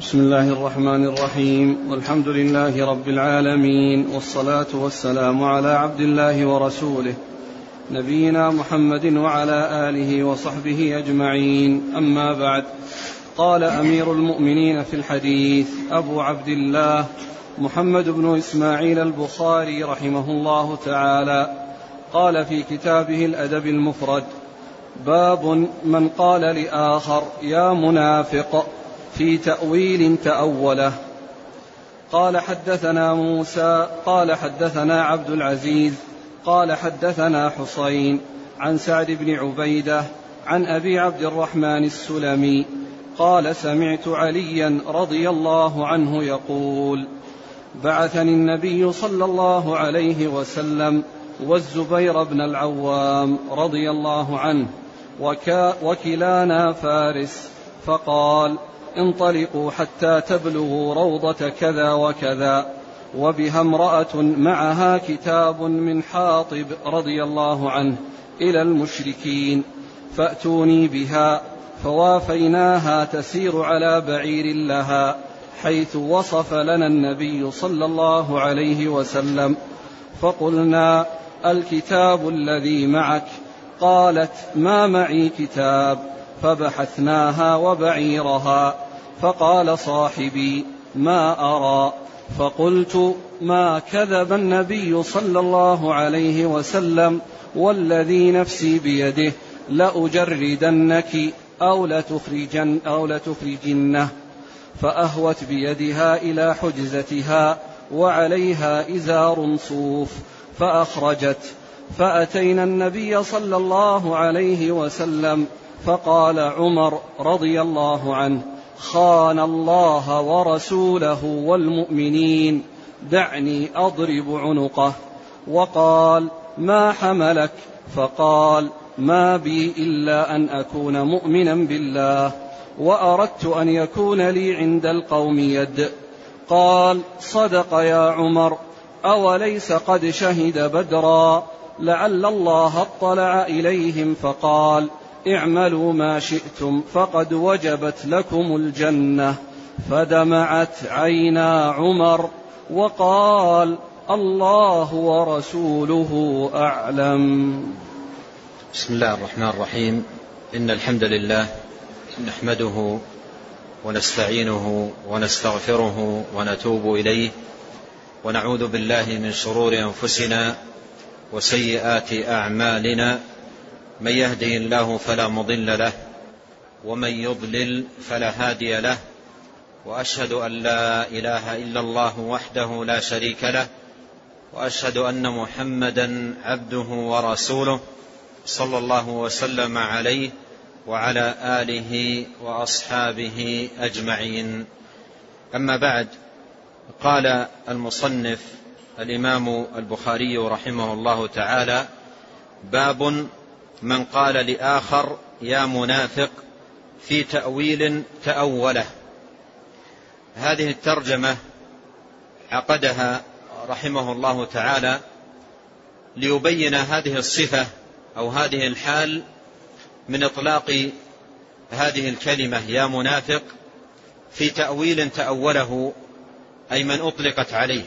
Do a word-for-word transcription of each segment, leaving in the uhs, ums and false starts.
بسم الله الرحمن الرحيم، والحمد لله رب العالمين، والصلاة والسلام على عبد الله ورسوله نبينا محمد وعلى آله وصحبه أجمعين. أما بعد، قال أمير المؤمنين في الحديث أبو عبد الله محمد بن إسماعيل البخاري رحمه الله تعالى، قال في كتابه الأدب المفرد: باب من قال لآخر يا منافق في تأويل تأوله. قال حدثنا موسى قال حدثنا عبد العزيز قال حدثنا حسين عن سعد بن عبيدة عن أبي عبد الرحمن السلمي قال: سمعت عليا رضي الله عنه يقول: بعثني النبي صلى الله عليه وسلم والزبير بن العوام رضي الله عنه وكلانا فارس، فقال: انطلقوا حتى تبلغوا روضة كذا وكذا، وبها امرأة معها كتاب من حاطب رضي الله عنه إلى المشركين، فأتوني بها. فوافيناها تسير على بعير لها حيث وصف لنا النبي صلى الله عليه وسلم، فقلنا: الكتاب الذي معك؟ قالت: ما معي كتاب. فبحثناها وبعيرها، فقال صاحبي: ما أرى. فقلت: ما كذب النبي صلى الله عليه وسلم والذي نفسي بيده لأجردنك أو لتخرجن أو لتخرجنه. فأهوت بيدها إلى حجزتها وعليها إزار صوف، فأخرجت. فأتينا النبي صلى الله عليه وسلم، فقال عمر رضي الله عنه: خان الله ورسوله والمؤمنين، دعني أضرب عنقه. وقال: ما حملك؟ فقال: ما بي إلا أن أكون مؤمنا بالله، وأردت أن يكون لي عند القوم يد. قال: صدق يا عمر، أوليس قد شهد بدرا؟ لعل الله اطلع إليهم فقال: اعملوا ما شئتم فقد وجبت لكم الجنة. فدمعت عينا عمر وقال: الله ورسوله أعلم. بسم الله الرحمن الرحيم. إن الحمد لله نحمده ونستعينه ونستغفره ونتوب إليه، ونعوذ بالله من شرور أنفسنا وسيئات أعمالنا، من يهده الله فلا مضل له، ومن يضلل فلا هادي له، وأشهد أن لا إله إلا الله وحده لا شريك له، وأشهد أن محمدا عبده ورسوله صلى الله وسلم عليه وعلى آله وأصحابه أجمعين. أما بعد، قال المصنف الإمام البخاري رحمه الله تعالى: باب من قال لآخر يا منافق في تأويل تأوله. هذه الترجمة عقدها رحمه الله تعالى ليبين هذه الصفة أو هذه الحال من إطلاق هذه الكلمة يا منافق في تأويل تأوله، أي من أطلقت عليه.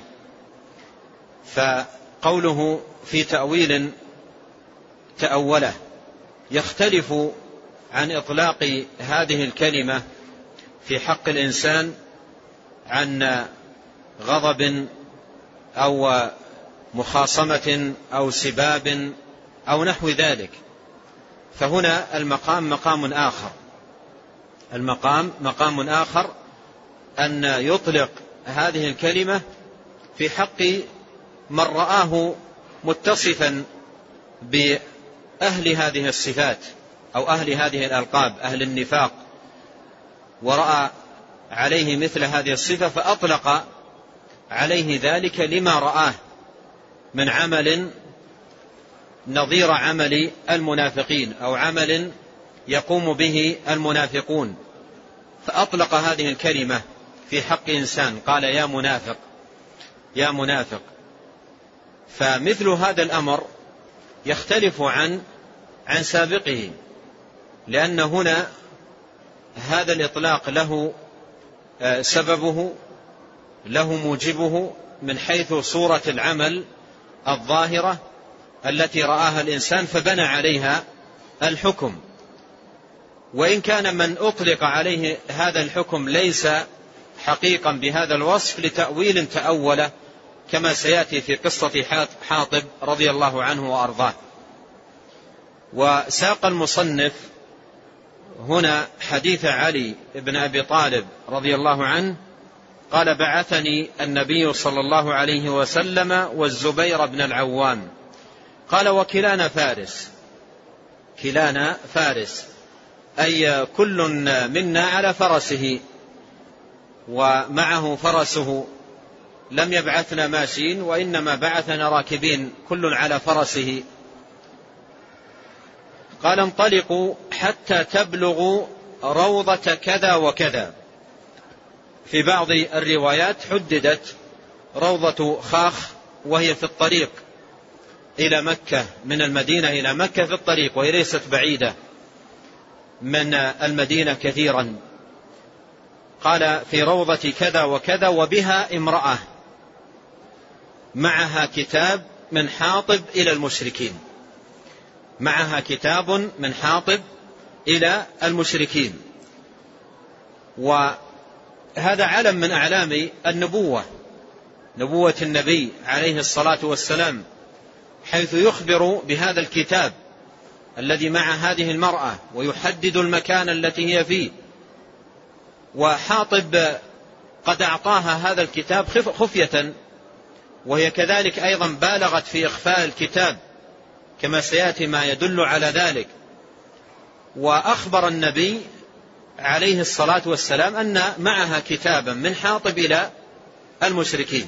فقوله في تأويل تأوله يختلف عن إطلاق هذه الكلمة في حق الإنسان عن غضب أو مخاصمة أو سباب أو نحو ذلك. فهنا المقام مقام آخر، المقام مقام آخر أن يطلق هذه الكلمة في حق من رآه متصفا بأهل هذه الصفات أو أهل هذه الألقاب، أهل النفاق، ورأى عليه مثل هذه الصفة فأطلق عليه ذلك لما رآه من عمل نظير عمل المنافقين أو عمل يقوم به المنافقون، فأطلق هذه الكلمة في حق إنسان، قال يا منافق يا منافق. فمثل هذا الأمر يختلف عن عن سابقه، لأن هنا هذا الإطلاق له سببه له موجبه من حيث صورة العمل الظاهرة التي رآها الإنسان فبنى عليها الحكم، وإن كان من أطلق عليه هذا الحكم ليس حقيقا بهذا الوصف لتأويل تأوله كما سيأتي في قصة حاطب رضي الله عنه وأرضاه. وساق المصنف هنا حديث علي بن أبي طالب رضي الله عنه قال: بعثني النبي صلى الله عليه وسلم والزبير بن العوام، قال: وكلانا فارس. كلانا فارس أي كل منا على فرسه ومعه فرسه، لم يبعثنا ماشين وإنما بعثنا راكبين كل على فرسه. قال: انطلقوا حتى تبلغوا روضة كذا وكذا. في بعض الروايات حددت روضة خاخ وهي في الطريق إلى مكة، من المدينة إلى مكة في الطريق، وهي ليست بعيدة من المدينة كثيرا. قال: في روضة كذا وكذا وبها امرأة معها كتاب من حاطب إلى المشركين. معها كتاب من حاطب إلى المشركين. وهذا علم من أعلام النبوة، نبوة النبي عليه الصلاة والسلام، حيث يخبر بهذا الكتاب الذي مع هذه المرأة ويحدد المكان التي هي فيه. وحاطب قد أعطاها هذا الكتاب خفية، وهي كذلك أيضا بالغت في إخفاء الكتاب كما سيأتي ما يدل على ذلك. وأخبر النبي عليه الصلاة والسلام أن معها كتابا من حاطب إلى المشركين.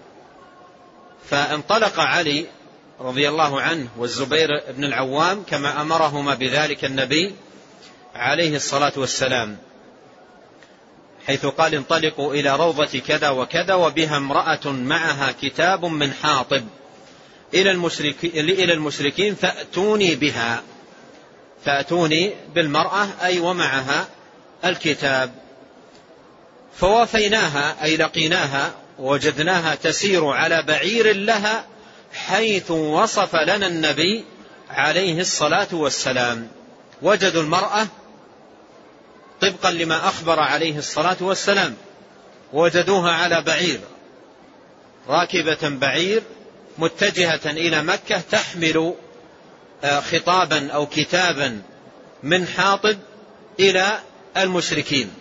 فانطلق علي رضي الله عنه والزبير بن العوام كما أمرهما بذلك النبي عليه الصلاة والسلام، حيث قال: انطلقوا إلى روضة كذا وكذا وبها امرأة معها كتاب من حاطب إلى المشركين فأتوني بها. فأتوني بالمرأة أي ومعها الكتاب. فوافيناها أي لقيناها ووجدناها تسير على بعير لها حيث وصف لنا النبي عليه الصلاة والسلام. وجدوا المرأة طبقا لما أخبر عليه الصلاة والسلام، وجدوها على بعير، راكبة بعير متجهة إلى مكة تحمل خطابا أو كتابا من حاطب إلى المشركين.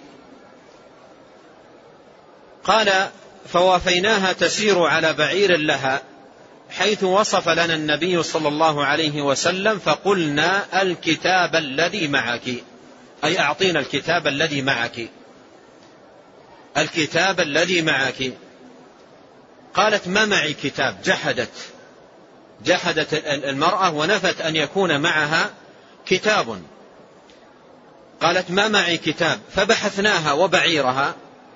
قال: فوافيناها تسير على بعير لها حيث وصف لنا النبي صلى الله عليه وسلم فقلنا: الكتاب الذي معك، أي أعطينا الكتاب الذي معك، الكتاب الذي معك. قالت: ما معي كتاب. جحدت جحدت المرأة ونفت أن يكون معها كتاب. قالت: ما معي كتاب. فبحثناها وبعيرها،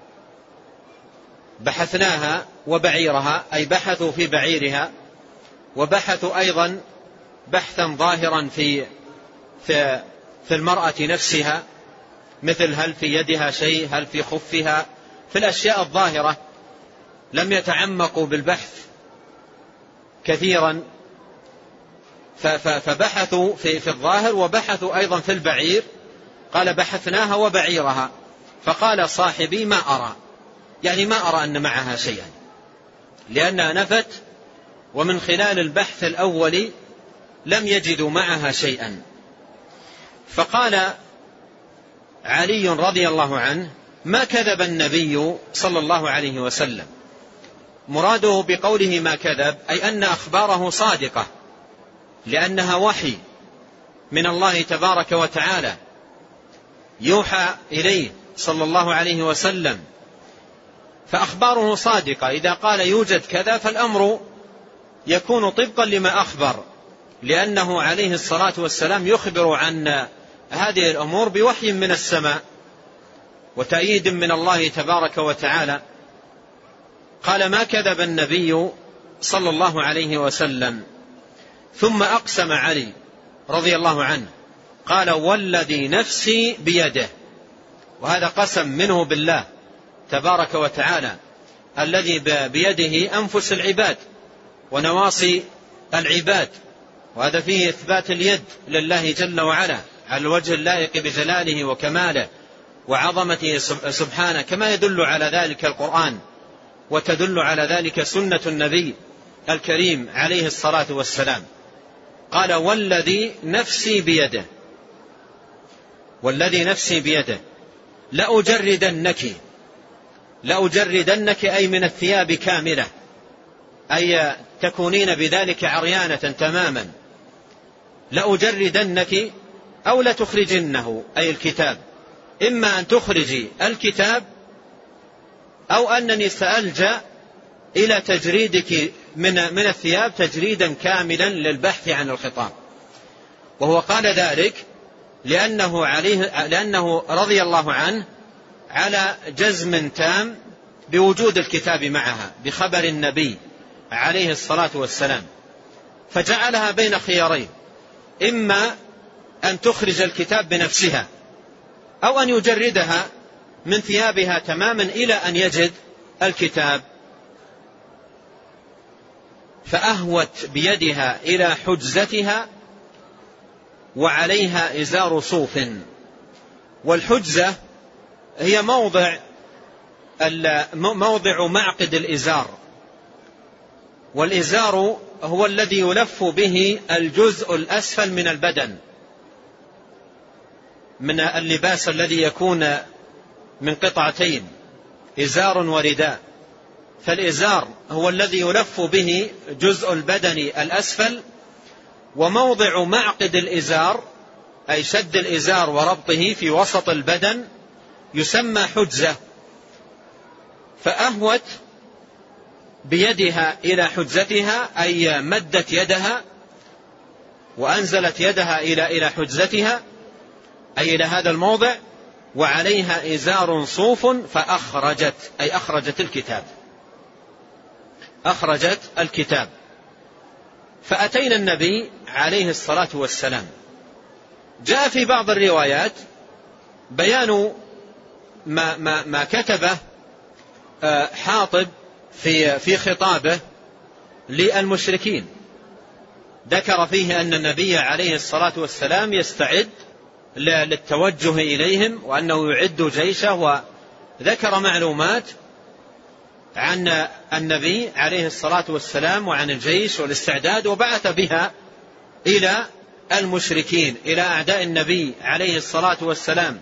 بحثناها وبعيرها أي بحثوا في بعيرها، وبحثوا أيضا بحثا ظاهرا في في في المرأة نفسها، مثل هل في يدها شيء، هل في خفها، في الأشياء الظاهرة. لم يتعمقوا بالبحث كثيرا، فبحثوا في في الظاهر وبحثوا أيضا في البعير. قال: بحثناها وبعيرها. فقال صاحبي: ما أرى، يعني ما أرى أن معها شيئا، لأنها نفت، ومن خلال البحث الأول لم يجدوا معها شيئا. فقال علي رضي الله عنه: ما كذب النبي صلى الله عليه وسلم. مراده بقوله ما كذب أي أن أخباره صادقة، لأنها وحي من الله تبارك وتعالى يوحى إليه صلى الله عليه وسلم، فأخباره صادقة. إذا قال يوجد كذا فالأمر يكون طبقا لما أخبر، لأنه عليه الصلاة والسلام يخبر عن هذه الأمور بوحي من السماء وتأييد من الله تبارك وتعالى. قال: ما كذب النبي صلى الله عليه وسلم. ثم أقسم علي رضي الله عنه، قال: والذي نفسي بيده. وهذا قسم منه بالله تبارك وتعالى الذي بيده أنفس العباد ونواصي العباد، وهذا فيه إثبات اليد لله جل وعلا على الوجه اللائق بجلاله وكماله وعظمته سبحانه، كما يدل على ذلك القرآن وتدل على ذلك سنة النبي الكريم عليه الصلاة والسلام. قال والذي نفسي بيده، والذي نفسي بيده لأجردنك، لأجردنك أي من الثياب كاملة، أي تكونين بذلك عريانة تماما، لأجردنك أو لتخرجنه أي الكتاب، إما أن تخرجي الكتاب أو أنني سألجأ إلى تجريدك من من الثياب تجريدا كاملا للبحث عن الخطاب. وهو قال ذلك لأنه عليه لأنه رضي الله عنه على جزم تام بوجود الكتاب معها بخبر النبي عليه الصلاة والسلام، فجعلها بين خيارين، إما أن تخرج الكتاب بنفسها أو أن يجردها من ثيابها تماما إلى أن يجد الكتاب. فأهوت بيدها إلى حجزتها وعليها إزار صوف. والحجزة هي موضع موضع معقد الإزار، والإزار هو الذي يلف به الجزء الأسفل من البدن من اللباس الذي يكون من قطعتين، إزار ورداء. فالإزار هو الذي يلف به جزء البدن الأسفل، وموضع معقد الإزار أي شد الإزار وربطه في وسط البدن يسمى حجزة. فأهوت بيدها إلى حجزتها أي مدت يدها وأنزلت يدها إلى إلى حجزتها أي إلى هذا الموضع، وعليها إزار صوف فأخرجت أي أخرجت الكتاب، أخرجت الكتاب. فأتينا النبي عليه الصلاة والسلام. جاء في بعض الروايات بيان ما, ما, ما كتبه حاطب في, في خطابه للمشركين، ذكر فيه أن النبي عليه الصلاة والسلام يستعد للتوجه إليهم وأنه يعد جيشه، وذكر معلومات عن النبي عليه الصلاة والسلام وعن الجيش والاستعداد، وبعث بها إلى المشركين إلى أعداء النبي عليه الصلاة والسلام.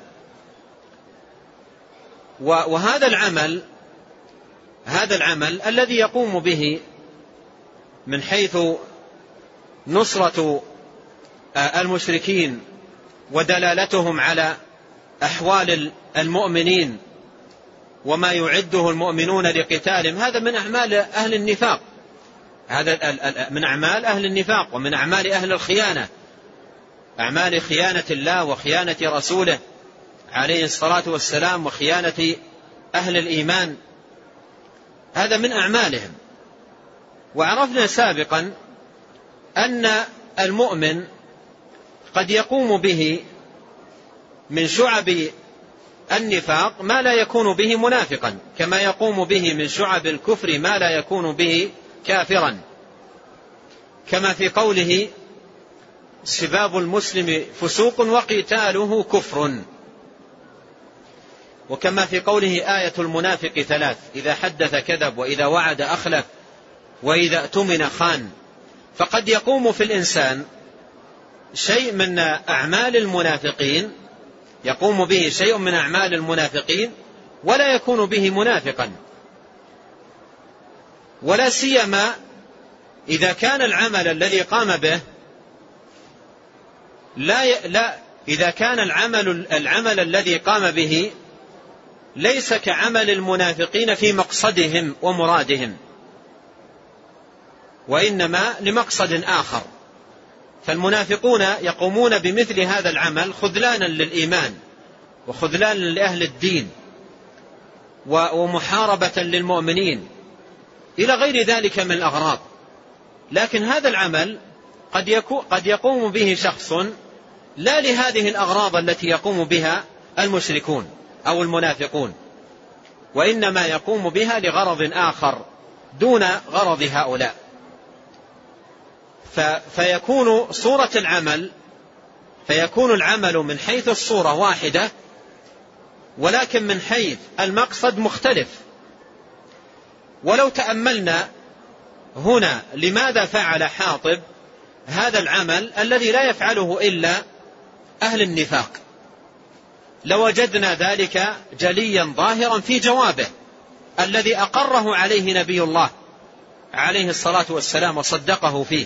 وهذا العمل هذا العمل الذي يقوم به من حيث نصرة المشركين ودلالتهم على أحوال المؤمنين وما يعده المؤمنون لقتالهم، هذا من أعمال أهل النفاق، هذا من أعمال أهل النفاق ومن أعمال أهل الخيانة، أعمال خيانة الله وخيانة رسوله عليه الصلاة والسلام وخيانة أهل الإيمان، هذا من أعمالهم. وعرفنا سابقا أن المؤمن قد يقوم به من شعب النفاق ما لا يكون به منافقا، كما يقوم به من شعب الكفر ما لا يكون به كافرا، كما في قوله سباب المسلم فسوق وقتاله كفر، وكما في قوله آية المنافق ثلاث: إذا حدث كذب وإذا وعد أخلف وإذا اؤتمن خان. فقد يقوم في الإنسان شيء من أعمال المنافقين، يقوم به شيء من أعمال المنافقين ولا يكون به منافقا، ولا سيما إذا كان العمل الذي قام به لا ي... لا إذا كان العمل العمل الذي قام به ليس كعمل المنافقين في مقصدهم ومرادهم، وإنما لمقصد آخر. فالمنافقون يقومون بمثل هذا العمل خذلانا للإيمان وخذلانا لأهل الدين ومحاربة للمؤمنين إلى غير ذلك من الأغراض. لكن هذا العمل قد قد يقوم به شخص لا لهذه الأغراض التي يقوم بها المشركون أو المنافقون، وإنما يقوم بها لغرض آخر دون غرض هؤلاء. فيكون صورة العمل فيكون العمل من حيث الصورة واحدة، ولكن من حيث المقصد مختلف. ولو تأملنا هنا لماذا فعل حاطب هذا العمل الذي لا يفعله إلا أهل النفاق، لوجدنا ذلك جليا ظاهرا في جوابه الذي أقره عليه نبي الله عليه الصلاة والسلام وصدقه فيه.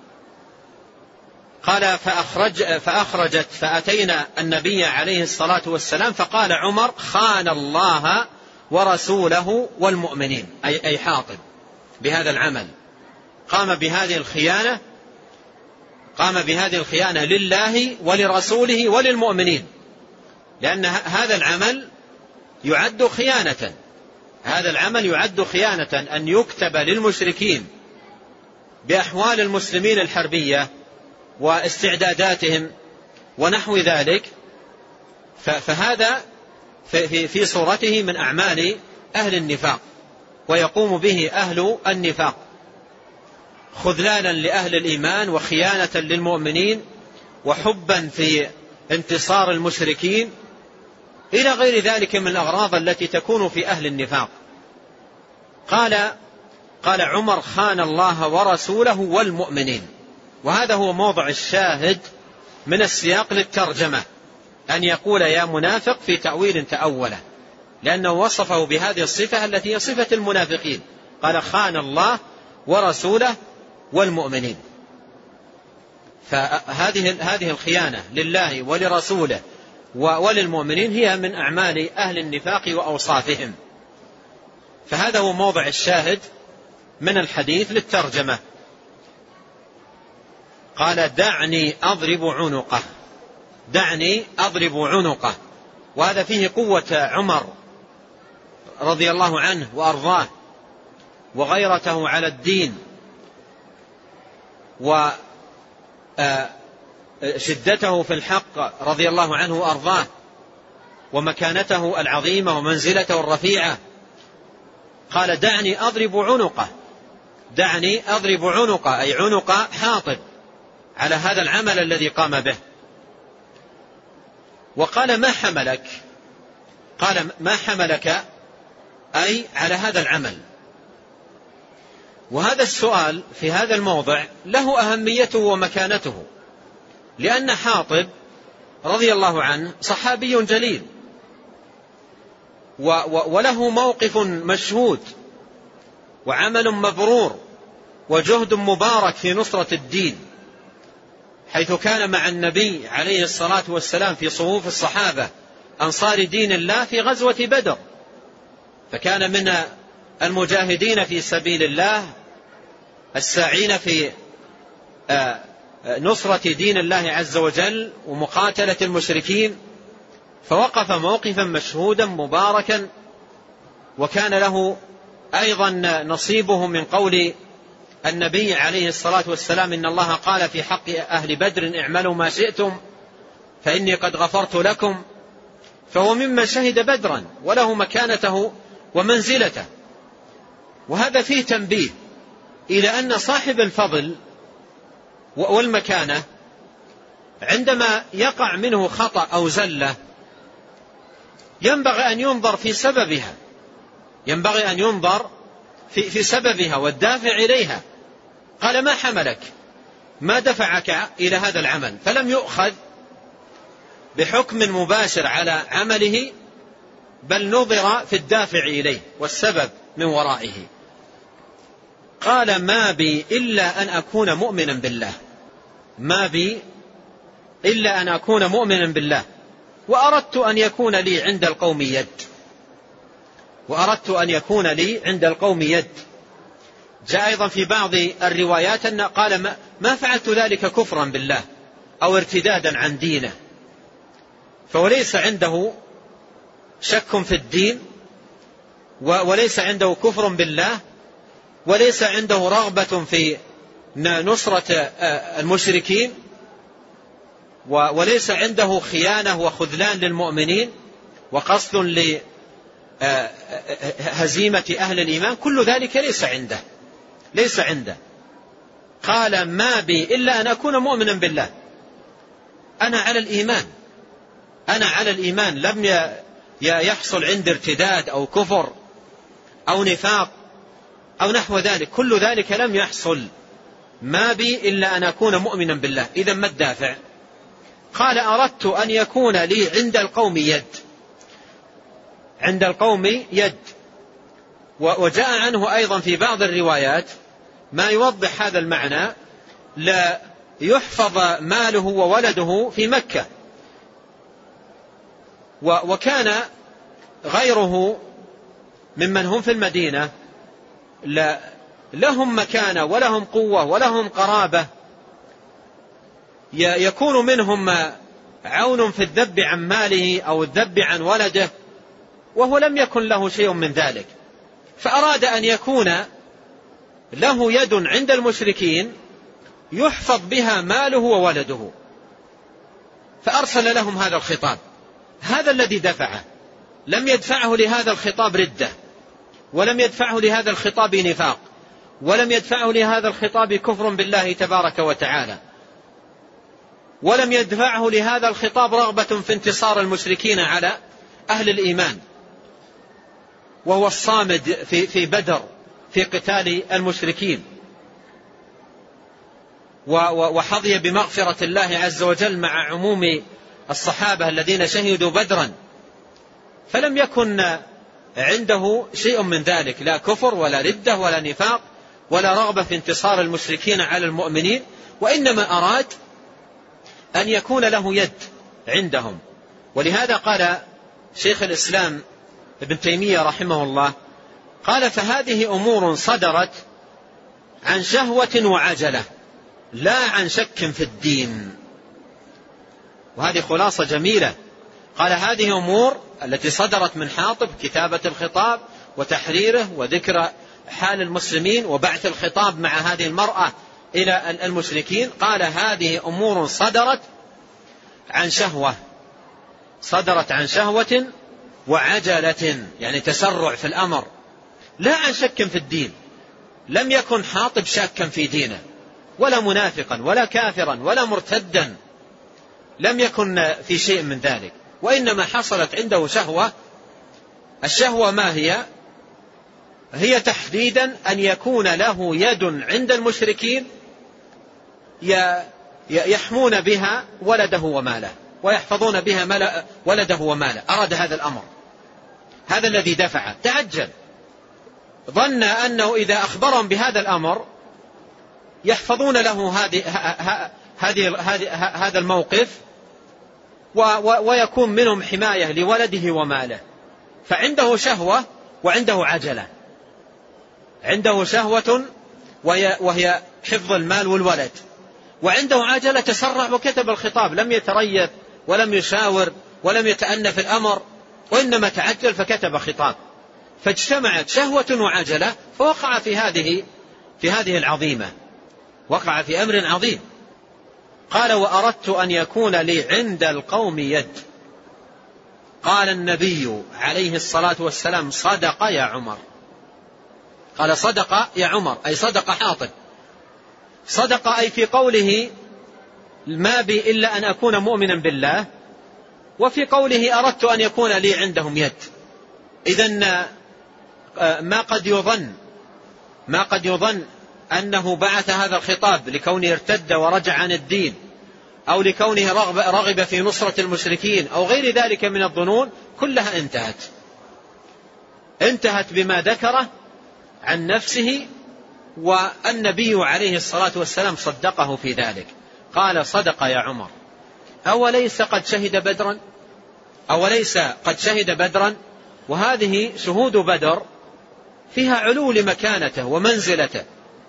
قال فأخرج فأخرجت فأتينا النبي عليه الصلاة والسلام فقال عمر خان الله ورسوله والمؤمنين، أي, أي حاطب بهذا العمل قام بهذه الخيانة قام بهذه الخيانة لله ولرسوله وللمؤمنين، لأن هذا العمل يعد خيانة هذا العمل يعد خيانة أن يكتب للمشركين بأحوال المسلمين الحربية واستعداداتهم ونحو ذلك، فهذا في صورته من أعمال أهل النفاق، ويقوم به أهل النفاق خذلانا لأهل الإيمان وخيانة للمؤمنين وحبا في انتصار المشركين إلى غير ذلك من الأغراض التي تكون في أهل النفاق. قال قال عمر خان الله ورسوله والمؤمنين، وهذا هو موضع الشاهد من السياق للترجمة، أن يقول يا منافق في تأويل تأوله، لأنه وصفه بهذه الصفة التي هي صفة المنافقين، قال خان الله ورسوله والمؤمنين. فهذه هذه الخيانة لله ولرسوله وللمؤمنين هي من أعمال أهل النفاق وأوصافهم، فهذا هو موضع الشاهد من الحديث للترجمة. قال دعني أضرب عنقه دعني أضرب عنقه وهذا فيه قوة عمر رضي الله عنه وأرضاه وغيرته على الدين وشدته في الحق رضي الله عنه وأرضاه ومكانته العظيمة ومنزلته الرفيعة. قال دعني أضرب عنقه دعني أضرب عنقه أي عنق حاطب على هذا العمل الذي قام به. وقال ما حملك قال ما حملك أي على هذا العمل. وهذا السؤال في هذا الموضع له أهميته ومكانته، لأن حاطب رضي الله عنه صحابي جليل وله موقف مشهود وعمل مبرور وجهد مبارك في نصرة الدين، حيث كان مع النبي عليه الصلاة والسلام في صفوف الصحابة أنصار دين الله في غزوة بدر، فكان من المجاهدين في سبيل الله الساعين في نصرة دين الله عز وجل ومقاتلة المشركين، فوقف موقفا مشهودا مباركا، وكان له أيضا نصيبه من قول النبي عليه الصلاة والسلام إن الله قال في حق أهل بدر اعملوا ما شئتم فإني قد غفرت لكم، فهو ممن شهد بدرا وله مكانته ومنزلته. وهذا فيه تنبيه إلى أن صاحب الفضل والمكانة عندما يقع منه خطأ أو زلة ينبغي أن ينظر في سببها ينبغي أن ينظر في, في سببها والدافع إليها. قال ما حملك ما دفعك إلى هذا العمل، فلم يؤخذ بحكم مباشر على عمله، بل نظر في الدافع إليه والسبب من ورائه. قال ما بي إلا أن أكون مؤمنا بالله ما بي إلا أن أكون مؤمنا بالله وأردت أن يكون لي عند القوم يد وأردت أن يكون لي عند القوم يد. جاء أيضا في بعض الروايات أن قال ما فعلت ذلك كفرا بالله أو ارتدادا عن دينه، فوليس عنده شك في الدين وليس عنده كفر بالله وليس عنده رغبة في نصرة المشركين وليس عنده خيانة وخذلان للمؤمنين وقصد هزيمة أهل الإيمان، كل ذلك ليس عنده ليس عنده قال ما بي إلا أن أكون مؤمنا بالله، أنا على الإيمان أنا على الإيمان لم يحصل عند ارتداد أو كفر أو نفاق أو نحو ذلك، كل ذلك لم يحصل، ما بي إلا أن أكون مؤمنا بالله. إذا ما الدافع؟ قال أردت أن يكون لي عند القوم يد عند القوم يد وجاء عنه أيضا في بعض الروايات ما يوضح هذا المعنى، لا يحفظ ماله وولده في مكة، وكان غيره ممن هم في المدينة لهم مكانة ولهم قوة ولهم قرابة، يكون منهم عون في الذب عن ماله أو الذب عن ولده، وهو لم يكن له شيء من ذلك، فأراد أن يكون له يد عند المشركين يحفظ بها ماله وولده، فأرسل لهم هذا الخطاب. هذا الذي دفعه، لم يدفعه لهذا الخطاب ردة، ولم يدفعه لهذا الخطاب نفاق، ولم يدفعه لهذا الخطاب كفر بالله تبارك وتعالى، ولم يدفعه لهذا الخطاب رغبة في انتصار المشركين على أهل الإيمان، وهو الصامد في في بدر في قتال المشركين، وحظي بمغفرة الله عز وجل مع عموم الصحابة الذين شهدوا بدرا، فلم يكن عنده شيء من ذلك، لا كفر ولا ردة ولا نفاق ولا رغبة في انتصار المشركين على المؤمنين، وإنما أراد أن يكون له يد عندهم. ولهذا قال شيخ الإسلام ابن تيمية رحمه الله، قال فهذه أمور صدرت عن شهوة وعجلة لا عن شك في الدين. وهذه خلاصة جميلة. قال هذه أمور التي صدرت من حاطب، كتابة الخطاب وتحريره وذكر حال المسلمين وبعث الخطاب مع هذه المرأة إلى المشركين، قال هذه أمور صدرت عن شهوة صدرت عن شهوة وعجلة، يعني تسرع في الأمر، لا عن شك في الدين. لم يكن حاطب شاكا في دينه ولا منافقا ولا كافرا ولا مرتدا، لم يكن في شيء من ذلك، وإنما حصلت عنده شهوة. الشهوة ما هي؟ هي تحديدا أن يكون له يد عند المشركين يحمون بها ولده وماله ويحفظون بها ولده وماله. أراد هذا الأمر، هذا الذي دفع. تعجل، ظن أنه إذا أخبرهم بهذا الأمر يحفظون له هذه هذا الموقف ويكون منهم حماية لولده وماله. فعنده شهوة وعنده عجلة، عنده شهوة وهي حفظ المال والولد، وعنده عجلة تسرع وكتب الخطاب، لم يتريث ولم يشاور ولم يتأنى في الأمر، وإنما تعجل فكتب خطاب، فاجتمعت شهوة وعجلة، فوقع في هذه في هذه العظيمة، وقع في أمر عظيم. قال وأردت أن يكون لي عند القوم يد. قال النبي عليه الصلاة والسلام صدق يا عمر. قال صدق يا عمر أي صدق حاطب. صدق أي في قوله ما بي إلا أن أكون مؤمنا بالله، وفي قوله أردت أن يكون لي عندهم يد. إذن ما قد يظن ما قد يظن أنه بعث هذا الخطاب لكونه ارتد ورجع عن الدين، أو لكونه رغب, رغب في نصرة المشركين أو غير ذلك من الظنون، كلها انتهت انتهت بما ذكره عن نفسه، والنبي عليه الصلاة والسلام صدقه في ذلك. قال صدق يا عمر. أوليس قد شهد بدرا أوليس قد شهد بدرا وهذه شهود بدر فيها علو لمكانته ومنزلته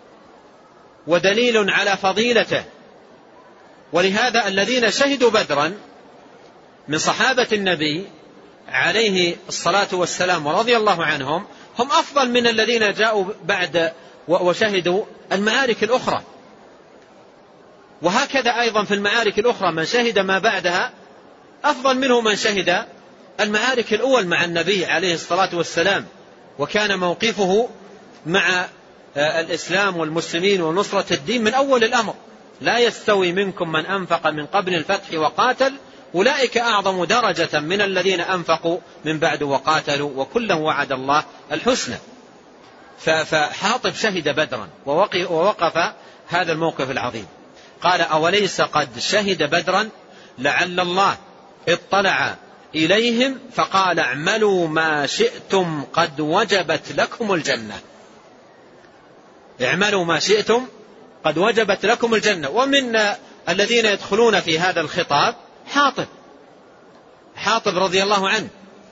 ودليل على فضيلته. ولهذا الذين شهدوا بدرا من صحابة النبي عليه الصلاة والسلام ورضي الله عنهم هم أفضل من الذين جاءوا بعد وشهدوا المعارك الأخرى. وهكذا أيضا في المعارك الأخرى من شهد ما بعدها أفضل منه من شهد المعارك الأول مع النبي عليه الصلاة والسلام، وكان موقفه مع الإسلام والمسلمين ونصرة الدين من أول الأمر. لا يستوي منكم من أنفق من قبل الفتح وقاتل أولئك أعظم درجة من الذين أنفقوا من بعد وقاتلوا وكلا وعد الله الحسنى. فحاطب شهد بدرا ووقف هذا الموقف العظيم. قال أوليس قد شهد بدرا لعل الله اطلع إليهم فقال اعملوا ما شئتم قد وجبت لكم الجنة. اعملوا ما شئتم قد وجبت لكم الجنة. ومن الذين يدخلون في هذا الخطاب حاطب حاطب رضي الله عنه.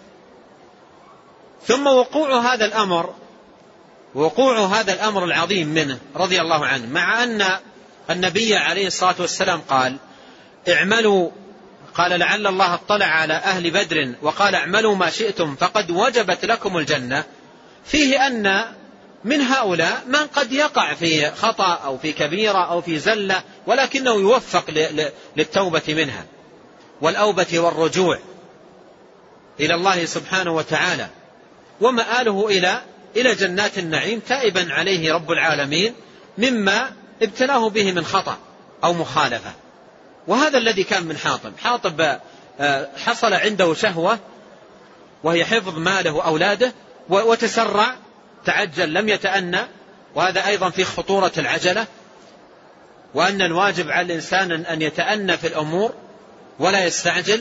ثم وقوع هذا الأمر وقوع هذا الأمر العظيم منه رضي الله عنه، مع أن النبي عليه الصلاة والسلام قال اعملوا، قال لعل الله اطلع على أهل بدر وقال اعملوا ما شئتم فقد وجبت لكم الجنة، فيه أن من هؤلاء من قد يقع في خطأ أو في كبيرة أو في زلة، ولكنه يوفق للتوبة منها والأوبة والرجوع إلى الله سبحانه وتعالى، ومآله إلى إلى جنات النعيم تائبا عليه رب العالمين مما ابتلاه به من خطأ أو مخالفة. وهذا الذي كان من حاطب. حاطب حصل عنده شهوة وهي حفظ ماله وأولاده، وتسرع تعجل لم يتأنى، وهذا أيضا في خطورة العجلة، وأن الواجب على الإنسان أن يتأنى في الأمور ولا يستعجل.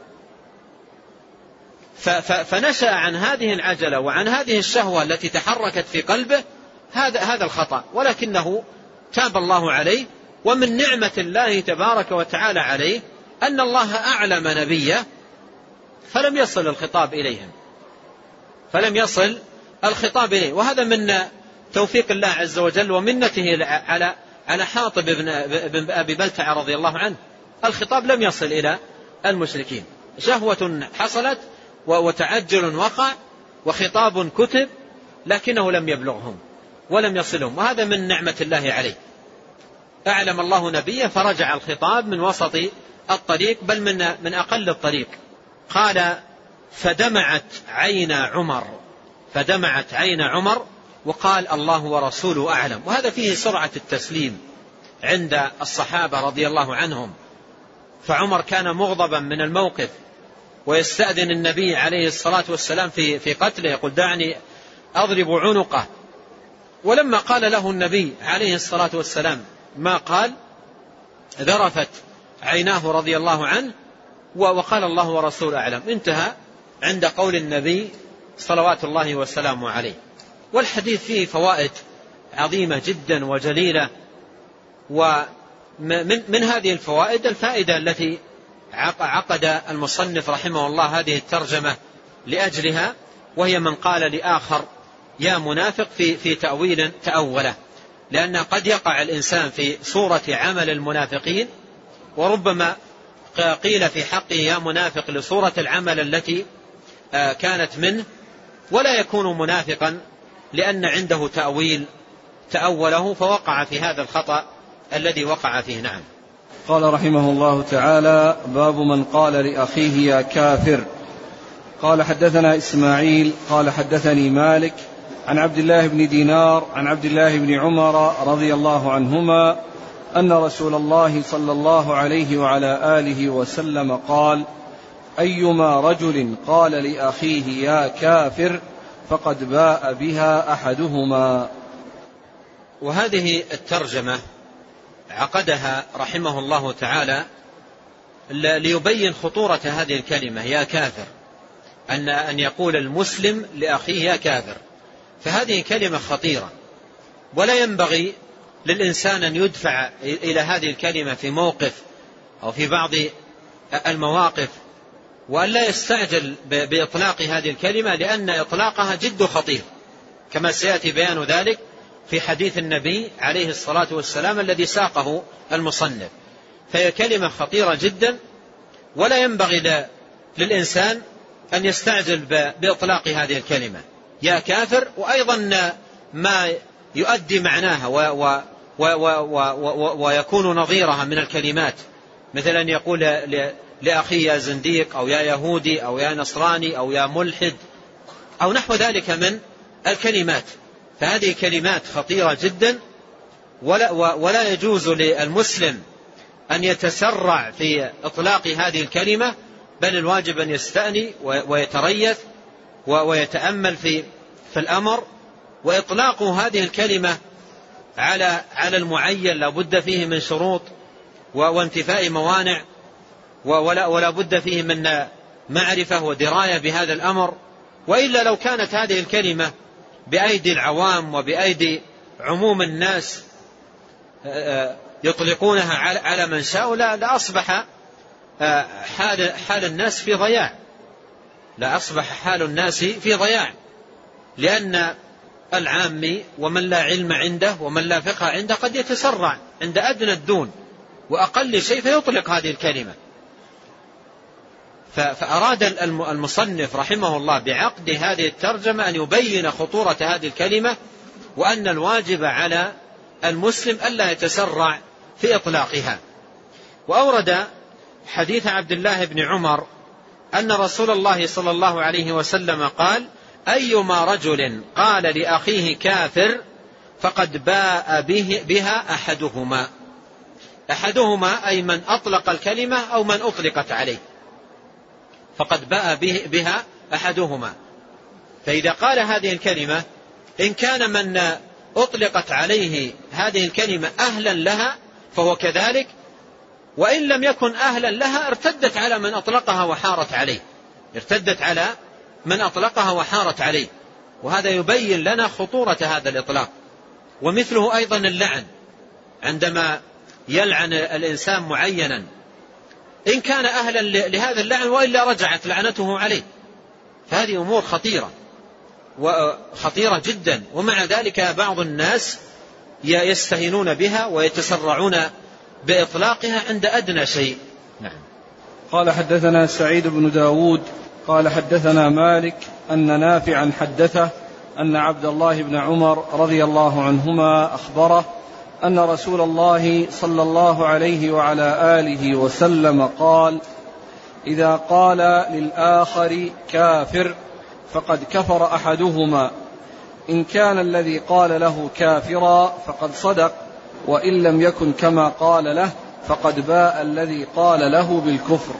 فنشأ عن هذه العجلة وعن هذه الشهوة التي تحركت في قلبه هذا هذا الخطأ، ولكنه تاب الله عليه. ومن نعمة الله تبارك وتعالى عليه أن الله أعلم نبيه فلم يصل الخطاب إليهم فلم يصل الخطاب إليه. وهذا من توفيق الله عز وجل ومنته على على حاطب بن أبي بلتع رضي الله عنه. الخطاب لم يصل إلى المشركين، شهوة حصلت وتعجل وقع وخطاب كتب، لكنه لم يبلغهم ولم يصلهم، وهذا من نعمة الله عليه. أعلم الله نبيه فرجع الخطاب من وسط الطريق، بل من من أقل الطريق. قال فدمعت عين عمر فدمعت عين عمر وقال الله ورسوله أعلم. وهذا فيه سرعة التسليم عند الصحابة رضي الله عنهم. فعمر كان مغضبا من الموقف ويستأذن النبي عليه الصلاة والسلام في في قتله، يقول دعني أضرب عنقه. ولما قال له النبي عليه الصلاة والسلام ما قال ذرفت عيناه رضي الله عنه وقال الله ورسوله أعلم. انتهى عند قول النبي صلوات الله وسلامه عليه. والحديث فيه فوائد عظيمة جدا وجليلة، ومن من هذه الفوائد الفائدة التي عقد المصنف رحمه الله هذه الترجمة لأجلها، وهي من قال لآخر يا منافق في في تأويل تأوله، لأن قد يقع الإنسان في صورة عمل المنافقين، وربما قيل في حقه يا منافق لصورة العمل التي كانت منه، ولا يكون منافقا لأن عنده تأويل تأوله فوقع في هذا الخطأ الذي وقع فيه. نعم. قال رحمه الله تعالى باب من قال لأخيه يا كافر. قال حدثنا إسماعيل قال حدثني مالك عن عبد الله بن دينار عن عبد الله بن عمر رضي الله عنهما أن رسول الله صلى الله عليه وعلى آله وسلم قال أيما رجل قال لأخيه يا كافر فقد باء بها أحدهما. وهذه الترجمة عقدها رحمه الله تعالى ليبين خطورة هذه الكلمة يا كافر، أن أن يقول المسلم لأخيه يا كافر، فهذه كلمة خطيرة، ولا ينبغي للإنسان أن يدفع إلى هذه الكلمة في موقف أو في بعض المواقف، وأن لا يستعجل بإطلاق هذه الكلمة، لأن إطلاقها جد خطير كما سيأتي بيان ذلك في حديث النبي عليه الصلاة والسلام الذي ساقه المصنف. فهي كلمة خطيرة جدا، ولا ينبغي للإنسان أن يستعجل بإطلاق هذه الكلمة يا كافر، وأيضا ما يؤدي معناها و و و و و ويكون نظيرها من الكلمات، مثل أن يقول لأخي يا زنديق أو يا يهودي أو يا نصراني أو يا ملحد أو نحو ذلك من الكلمات. فهذه كلمات خطيرة جدا، ولا, ولا يجوز للمسلم أن يتسرع في إطلاق هذه الكلمة، بل الواجب أن يستأني ويتريث ويتأمل في في الأمر. وإطلاق هذه الكلمة على على المعين لا بد فيه من شروط وانتفاء موانع، ولا, ولا بد فيه من معرفة ودراية بهذا الأمر. وإلا لو كانت هذه الكلمة بأيدي العوام وبأيدي عموم الناس يطلقونها على من شاء، لا لأصبح حال, حال الناس في ضياع لا أصبح حال الناس في ضياع لأن العامي ومن لا علم عنده ومن لا فقه عنده قد يتسرع عند أدنى الدون وأقل شيء فيطلق هذه الكلمة. فأراد المصنف رحمه الله بعقد هذه الترجمة أن يبين خطورة هذه الكلمة، وأن الواجب على المسلم ألا يتسرع في إطلاقها. وأورد حديث عبد الله بن عمر أن رسول الله صلى الله عليه وسلم قال: أيما رجل قال لأخيه كافر فقد باء به بها أحدهما. أحدهما أي من أطلق الكلمة أو من أطلقت عليه، فقد باء بها أحدهما. فإذا قال هذه الكلمة إن كان من أطلقت عليه هذه الكلمة أهلا لها فهو كذلك، وإن لم يكن أهلا لها ارتدت على من أطلقها وحارت عليه ارتدت على من أطلقها وحارت عليه. وهذا يبين لنا خطورة هذا الإطلاق. ومثله أيضا اللعن، عندما يلعن الإنسان معينا إن كان أهلا لهذا اللعن وإلا رجعت لعنته عليه، فهذه أمور خطيرة وخطيرة جدا. ومع ذلك بعض الناس يستهينون بها ويتسرعون بإطلاقها عند أدنى شيء. نعم. قال حدثنا سعيد بن داود قال حدثنا مالك أن نافعا حدثه أن عبد الله بن عمر رضي الله عنهما أخبره أن رسول الله صلى الله عليه وعلى آله وسلم قال: إذا قال للآخر كافر فقد كفر أحدهما، إن كان الذي قال له كافرا فقد صدق، وإن لم يكن كما قال له فقد باء الذي قال له بالكفر.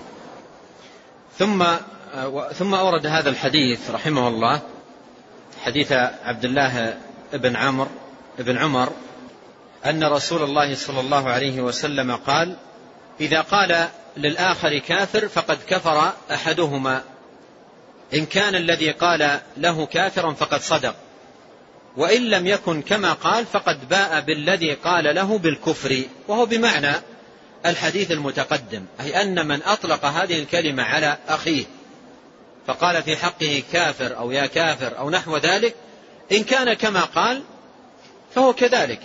ثم ثم أورد هذا الحديث رحمه الله حديث عبد الله بن عمر بن عمر أن رسول الله صلى الله عليه وسلم قال: إذا قال للآخر كافر فقد كفر أحدهما، إن كان الذي قال له كافرا فقد صدق، وإن لم يكن كما قال فقد باء بالذي قال له بالكفر. وهو بمعنى الحديث المتقدم، أي أن من أطلق هذه الكلمة على أخيه فقال في حقه كافر أو يا كافر أو نحو ذلك، إن كان كما قال فهو كذلك،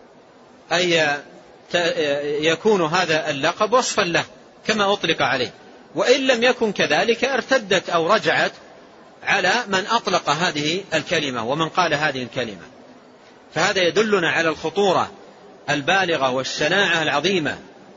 أي يكون هذا اللقب وصفا له كما أطلق عليه، وإن لم يكن كذلك ارتدت أو رجعت على من أطلق هذه الكلمة ومن قال هذه الكلمة. فهذا يدلنا على الخطورة البالغة والشناعة العظيمة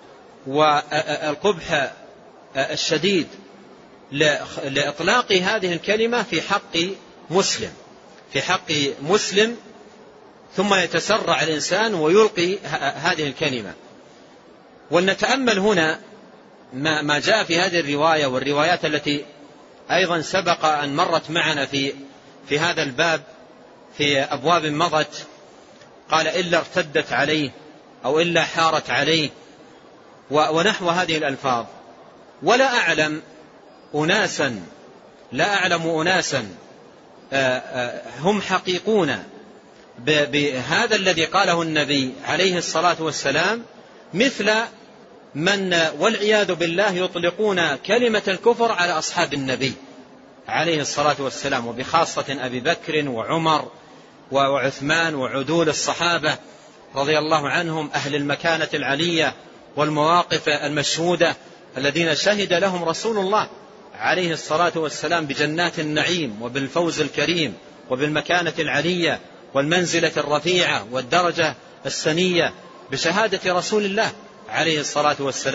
والقبح الشديد لإطلاق هذه الكلمة في حق مسلم في حق مسلم ثم يتسرع الإنسان ويلقي هذه الكلمة. ولنتأمل هنا ما جاء في هذه الرواية والروايات التي أيضا سبق أن مرت معنا في في هذا الباب في أبواب مضت. قال: إلا ارتدت عليه أو إلا حارت عليه ونحو هذه الألفاظ. ولا أعلم أناسا لا أعلم أناسا هم حقيقون بهذا الذي قاله النبي عليه الصلاة والسلام مثل من والعياذ بالله يطلقون كلمة الكفر على أصحاب النبي عليه الصلاة والسلام، وبخاصة أبي بكر وعمر وعثمان وعدول الصحابة رضي الله عنهم، أهل المكانة العلية والمواقف المشهودة الذين شهد لهم رسول الله عليه الصلاة والسلام بجنات النعيم وبالفوز الكريم وبالمكانة العلية والمنزلة الرفيعة والدرجة السنية بشهادة رسول الله عليه الصلاة والسلام.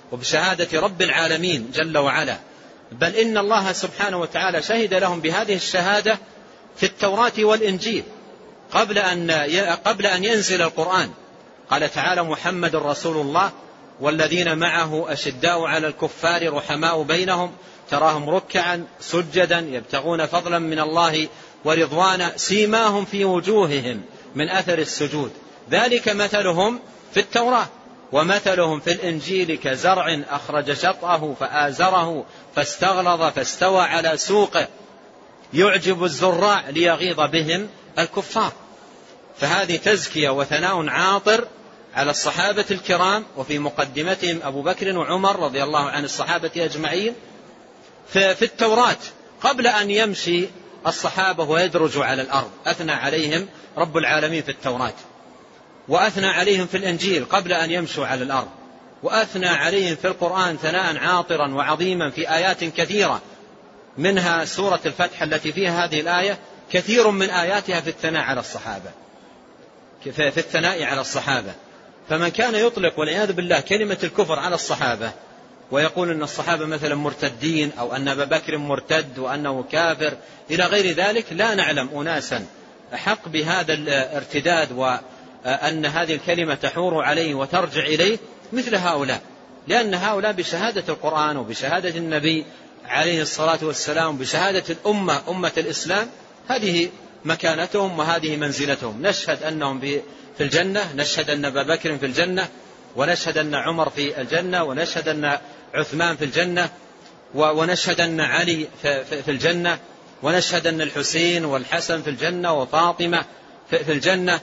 وبشهادة رب العالمين جل وعلا، بل إن الله سبحانه وتعالى شهد لهم بهذه الشهادة في التوراة والإنجيل قبل أن قبل أن ينزل القرآن. قال تعالى: محمد رسول الله والذين معه أشداء على الكفار رحماء بينهم تراهم ركعا سجدا يبتغون فضلا من الله ورضوانا سيماهم في وجوههم من أثر السجود ذلك مثلهم في التوراة ومثلهم في الإنجيل كزرع أخرج شطأه فآزره فاستغلظ فاستوى على سوقه يعجب الزراع ليغيظ بهم الكفار. فهذه تزكية وثناء عاطر على الصحابة الكرام، وفي مقدمتهم أبو بكر وعمر رضي الله عن الصحابة أجمعين في التوراة قبل أن يمشي الصحابة ويدرجوا على الأرض، أثنى عليهم رب العالمين في التوراة، وأثنى عليهم في الإنجيل قبل أن يمشوا على الأرض، وأثنى عليهم في القرآن ثناء عاطرا وعظيما في آيات كثيرة، منها سورة الفتح التي فيها هذه الآية كثير من آياتها في الثناء على الصحابة في الثناء على الصحابة. فمن كان يطلق والعياذ بالله كلمة الكفر على الصحابة ويقول أن الصحابة مثلا مرتدين أو أن أبا بكر مرتد وأنه كافر إلى غير ذلك، لا نعلم أناسا حق بهذا الارتداد وأن هذه الكلمة تحور عليه وترجع إليه مثل هؤلاء، لأن هؤلاء بشهادة القرآن وبشهادة النبي عليه الصلاة والسلام بشهادة الأمة أمة الإسلام هذه مكانتهم وهذه منزلتهم. نشهد أنهم في الجنة، نشهد أن أبا بكر في الجنة، ونشهد أن عمر في الجنة، ونشهد أن عثمان في الجنة، ونشهد أن علي في الجنة، ونشهد أن الحسين والحسن في الجنة وفاطمة في الجنة،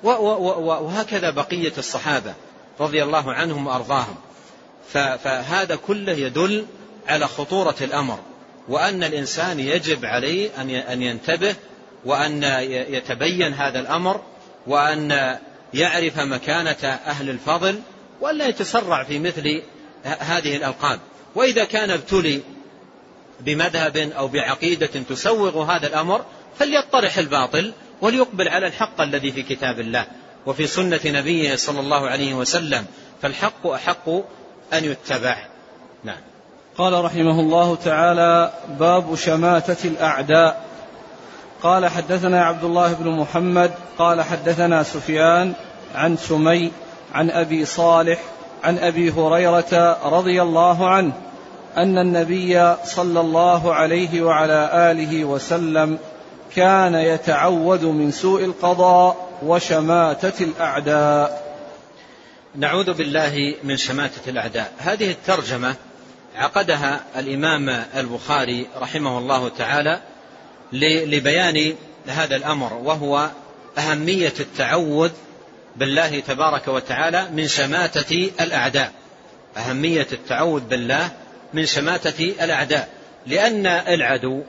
وهكذا بقية الصحابة رضي الله عنهم وأرضاهم. فهذا كله يدل على خطورة الأمر، وأن الإنسان يجب عليه أن ينتبه وأن يتبين هذا الأمر، وأن يعرف مكانة أهل الفضل، وأن لا يتسرع في مثل هذه الألقاب. وإذا كان ابتلي بمذهب أو بعقيدة تسوغ هذا الأمر فليطرح الباطل وليقبل على الحق الذي في كتاب الله وفي سنة نبيه صلى الله عليه وسلم، فالحق أحق أن يتبع. نعم. قال رحمه الله تعالى: باب شماتة الأعداء. قال: حدثنا عبد الله بن محمد قال حدثنا سفيان عن سمي عن أبي صالح عن أبي هريرة رضي الله عنه أن النبي صلى الله عليه وعلى آله وسلم كان يتعوذ من سوء القضاء وشماتة الأعداء. نعوذ بالله من شماتة الأعداء. هذه الترجمة عقدها الإمام البخاري رحمه الله تعالى لبيان هذا الأمر، وهو أهمية التعوذ بالله تبارك وتعالى من شماتة الأعداء. أهمية التعوذ بالله من شماتة الأعداء، لأن العدو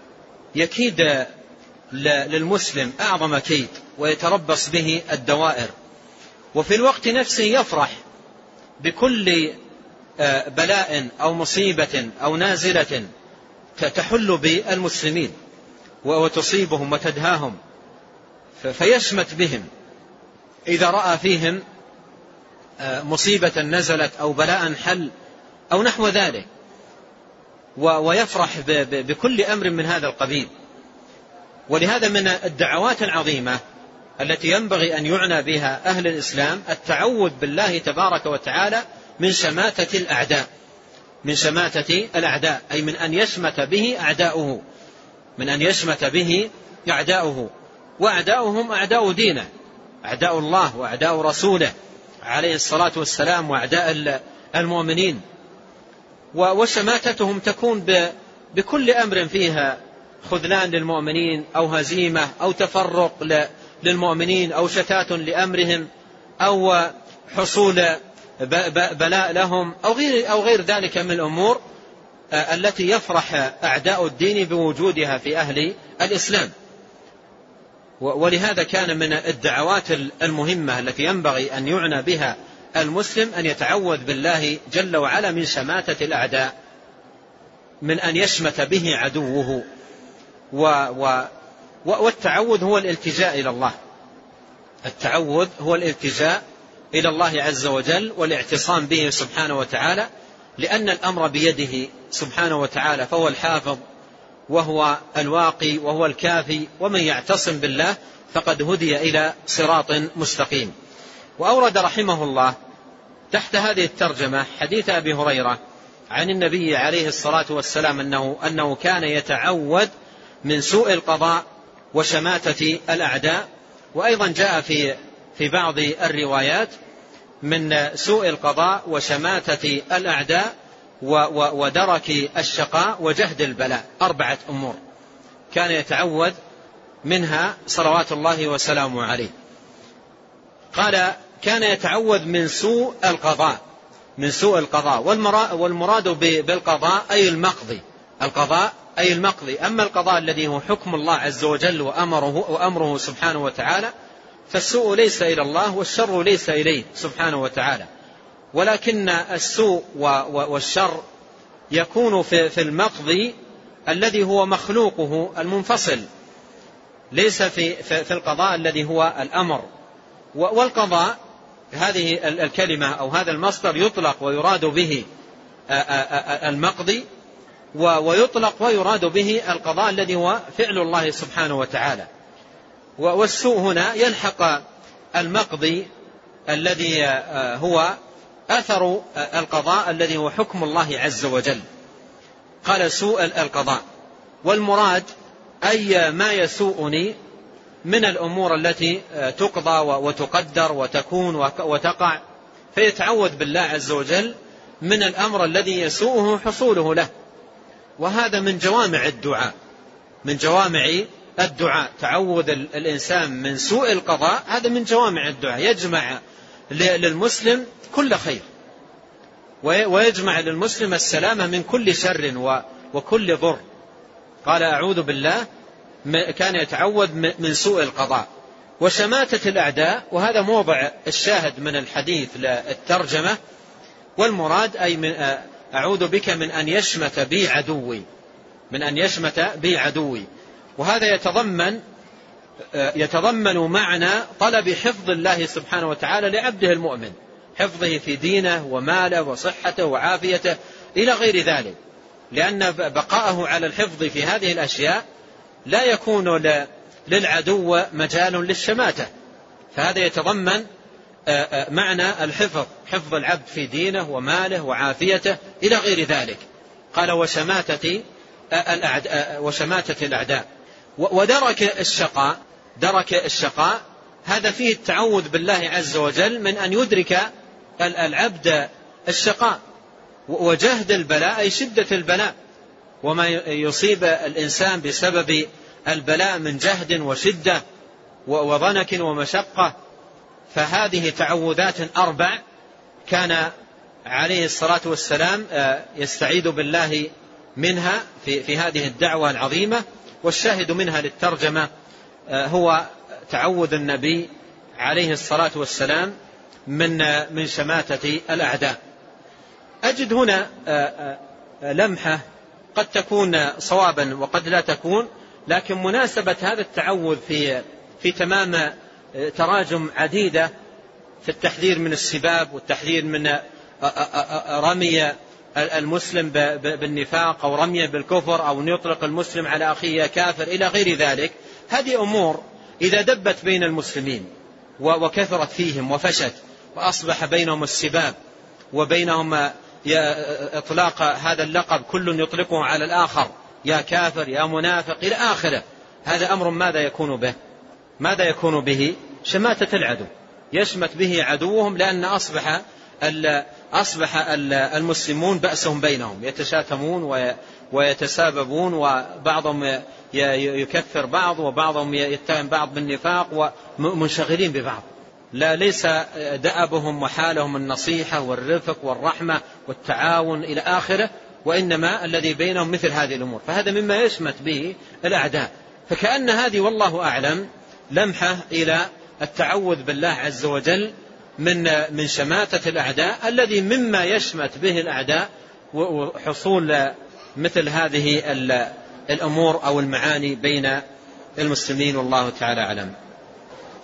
يكيد للمسلم أعظم كيد ويتربص به الدوائر، وفي الوقت نفسه يفرح بكل بلاء أو مصيبة أو نازلة تحل بالمسلمين وتصيبهم وتدهاهم، فيشمت بهم إذا رأى فيهم مصيبة نزلت أو بلاء حل أو نحو ذلك، ويفرح بكل أمر من هذا القبيل. ولهذا من الدعوات العظيمة التي ينبغي أن يعنى بها أهل الإسلام التعوذ بالله تبارك وتعالى من شماتة الأعداء، من شماتة الأعداء أي من أن يشمت به أعداؤه، من أن يشمت به أعداؤه. وأعداؤهم أعداء دينه، أعداء الله وأعداء رسوله عليه الصلاة والسلام، وأعداء المؤمنين. وشماتتهم تكون بكل أمر فيها خذلان للمؤمنين أو هزيمة أو تفرق للمؤمنين أو شتات لأمرهم أو حصول بلاء لهم أو غير, أو غير ذلك من الأمور التي يفرح أعداء الدين بوجودها في أهل الإسلام. ولهذا كان من الدعوات المهمة التي ينبغي أن يعنى بها المسلم أن يتعوذ بالله جل وعلا من شماتة الأعداء، من أن يشمت به عدوه. و و والتعوذ هو الالتجاء إلى الله، التعوذ هو الالتجاء إلى الله عز وجل والاعتصام به سبحانه وتعالى، لأن الأمر بيده سبحانه وتعالى، فهو الحافظ وهو الواقي وهو الكافي، ومن يعتصم بالله فقد هدي إلى صراط مستقيم. وأورد رحمه الله تحت هذه الترجمة حديث أبي هريرة عن النبي عليه الصلاة والسلام أنه, أنه كان يتعوذ من سوء القضاء وشماتة الأعداء، وأيضا جاء في, في بعض الروايات من سوء القضاء وشماتة الأعداء ودرك الشقاء وجهد البلاء، أربعة أمور كان يتعوذ منها صلوات الله وسلامه عليه. قال كان يتعوذ من سوء القضاء، من سوء القضاء، والمراد بالقضاء أي المقضي، القضاء أي المقضي. أما القضاء الذي هو حكم الله عز وجل وأمره, وأمره سبحانه وتعالى، فالسوء ليس إلى الله والشر ليس إليه سبحانه وتعالى، ولكن السوء والشر يكون في المقضي الذي هو مخلوقه المنفصل، ليس في, في القضاء الذي هو الأمر. والقضاء هذه الكلمة أو هذا المصدر يطلق ويراد به المقضي، ويطلق ويراد به القضاء الذي هو فعل الله سبحانه وتعالى. والسوء هنا يلحق المقضي الذي هو أثر القضاء الذي هو حكم الله عز وجل. قال سوء القضاء، والمراد أي ما يسوءني من الأمور التي تقضى وتقدر وتكون وتقع، فيتعوذ بالله عز وجل من الأمر الذي يسوءه حصوله له. وهذا من جوامع الدعاء، من جوامع الدعاء تعوذ الإنسان من سوء القضاء، هذا من جوامع الدعاء، يجمع للمسلم كل خير، ويجمع للمسلم السلامة من كل شر وكل ضر. قال أعوذ بالله، كان يتعوذ من سوء القضاء وشماتة الأعداء، وهذا موضع الشاهد من الحديث للترجمة. والمراد أي من أعوذ بك من أن يشمت بي عدوي، من أن يشمت بي عدوي. وهذا يتضمن يتضمن معنى طلب حفظ الله سبحانه وتعالى لعبده المؤمن، حفظه في دينه وماله وصحته وعافيته إلى غير ذلك، لأن بقاءه على الحفظ في هذه الأشياء لا يكون للعدو مجال للشماتة، فهذا يتضمن معنى الحفظ، حفظ العبد في دينه وماله وعافيته إلى غير ذلك. قال وشماتة الأعداء، وشماتة الأعداء. ودرك الشقاء، درك الشقاء هذا فيه التعوذ بالله عز وجل من أن يدرك العبد الشقاء، وجهد البلاء أي شدة البلاء، وما يصيب الإنسان بسبب البلاء من جهد وشدة وضنك ومشقة. فهذه تعوذات أربع كان عليه الصلاة والسلام يستعيذ بالله منها في, في هذه الدعوة العظيمة. والشاهد منها للترجمة هو تعوذ النبي عليه الصلاة والسلام من من شماتة الأعداء. أجد هنا لمحة قد تكون صوابا وقد لا تكون، لكن مناسبة هذا التعوذ في في تمام تراجم عديدة في التحذير من السباب والتحذير من رمي المسلم بالنفاق أو رميه بالكفر أو أن يطلق المسلم على أخيه كافر إلى غير ذلك. هذه أمور إذا دبت بين المسلمين وكثرت فيهم وفشت وأصبح بينهم السباب وبينهم إطلاق هذا اللقب كل يطلقه على الآخر، يا كافر يا منافق إلى آخره، هذا أمر ماذا يكون به؟ ماذا يكون به؟ شماتة العدو، يشمت به عدوهم، لأن أصبح أصبح المسلمون بأسهم بينهم، يتشاتمون ويتساببون، وبعضهم يكفر بعض وبعضهم يتهم بعض بالنفاق ومنشغلين ببعض، لا ليس دأبهم وحالهم النصيحة والرفق والرحمة والتعاون إلى آخره، وإنما الذي بينهم مثل هذه الأمور. فهذا مما يشمت به الأعداء. فكأن هذه والله أعلم لمحة إلى التعوذ بالله عز وجل من من شماتة الأعداء، الذي مما يشمت به الأعداء وحصول مثل هذه الأمور أو المعاني بين المسلمين، والله تعالى أعلم.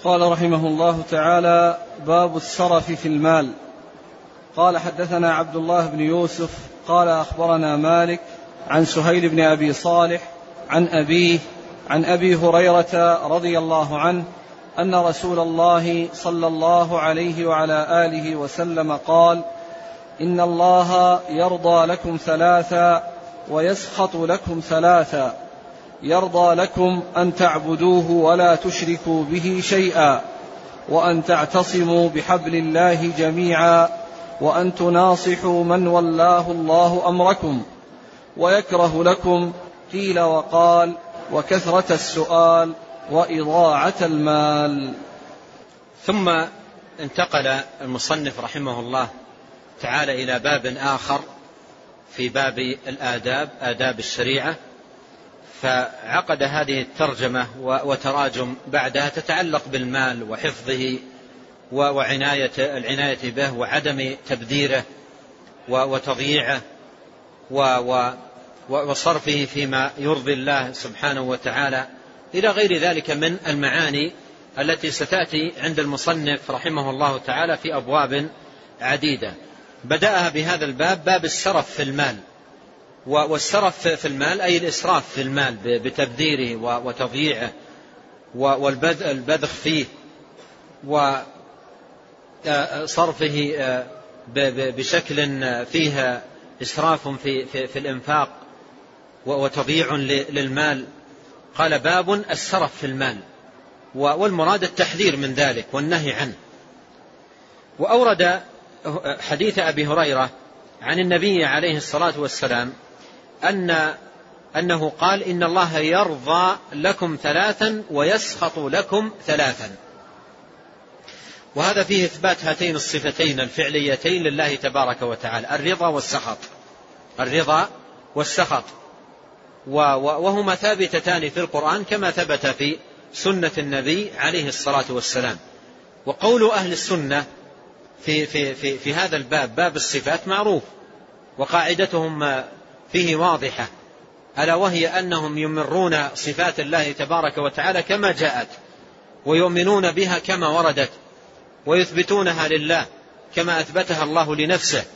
قال رحمه الله تعالى: باب السرف في المال. قال: حدثنا عبد الله بن يوسف قال أخبرنا مالك عن سهيل بن أبي صالح عن أبيه عن أبي هريرة رضي الله عنه أن رسول الله صلى الله عليه وعلى آله وسلم قال: إن الله يرضى لكم ثلاثا ويسخط لكم ثلاثا: يرضى لكم أن تعبدوه ولا تشركوا به شيئا، وأن تعتصموا بحبل الله جميعا، وأن تناصحوا من ولاه الله أمركم، ويكره لكم قيل وقال وكثرة السؤال وإضاعة المال. ثم انتقل المصنف رحمه الله تعالى إلى باب آخر في باب الآداب، آداب الشريعة، فعقد هذه الترجمة وتراجم بعدها تتعلق بالمال وحفظه وعناية العناية به وعدم تبذيره وتضييعه وصرفه فيما يرضي الله سبحانه وتعالى إلى غير ذلك من المعاني التي ستأتي عند المصنف رحمه الله تعالى في أبواب عديدة. بدأها بهذا الباب، باب السرف في المال. والسرف في المال أي الإسراف في المال بتبذيره وتضييعه والبذخ فيه وصرفه بشكل فيه إسراف في, في, في الإنفاق وتضييع للمال. قال: باب السرف في المال، والمراد التحذير من ذلك والنهي عنه. وأورد حديث أبي هريرة عن النبي عليه الصلاة والسلام أن أنه قال: إن الله يرضى لكم ثلاثا ويسخط لكم ثلاثا. وهذا فيه إثبات هاتين الصفتين الفعليتين لله تبارك وتعالى، الرضا والسخط. الرضا والسخط وهما ثابتتان في القرآن كما ثبت في سنة النبي عليه الصلاة والسلام. وقول أهل السنة في, في, في, في هذا الباب، باب الصفات، معروف، وقاعدتهم فيه واضحة، ألا وهي أنهم يمرون صفات الله تبارك وتعالى كما جاءت، ويؤمنون بها كما وردت، ويثبتونها لله كما أثبتها الله لنفسه،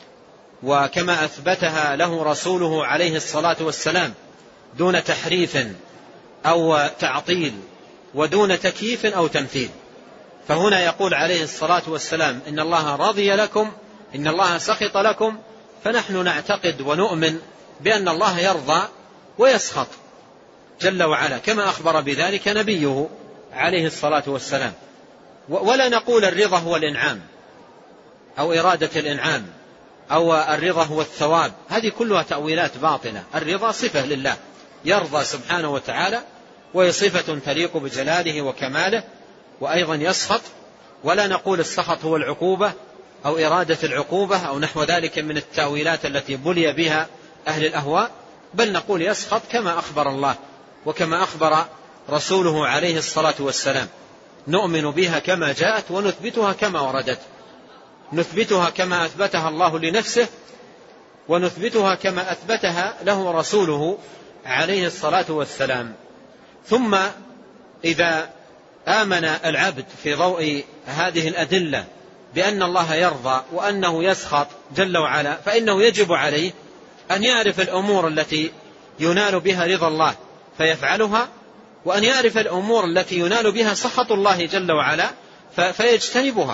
وكما أثبتها له رسوله عليه الصلاة والسلام، دون تحريف أو تعطيل ودون تكييف أو تمثيل. فهنا يقول عليه الصلاة والسلام: إن الله رضي لكم، إن الله سخط لكم، فنحن نعتقد ونؤمن بأن الله يرضى ويسخط جل وعلا كما أخبر بذلك نبيه عليه الصلاة والسلام. ولا نقول الرضا هو الإنعام أو إرادة الإنعام أو الرضا هو الثواب، هذه كلها تأويلات باطلة. الرضا صفة لله، يرضى سبحانه وتعالى، وهي صفة تليق بجلاله وكماله. وأيضا يسخط، ولا نقول السخط هو العقوبة أو إرادة العقوبة أو نحو ذلك من التأويلات التي بلي بها أهل الأهواء، بل نقول يسخط كما أخبر الله وكما أخبر رسوله عليه الصلاة والسلام. نؤمن بها كما جاءت ونثبتها كما وردت، نثبتها كما أثبتها الله لنفسه، ونثبتها كما أثبتها له رسوله عليه الصلاة والسلام. ثم إذا آمن العبد في ضوء هذه الأدلة بأن الله يرضى وأنه يسخط جل وعلا، فإنه يجب عليه أن يعرف الأمور التي ينال بها رضا الله فيفعلها، وأن يعرف الأمور التي ينال بها سخط الله جل وعلا فيجتنبها.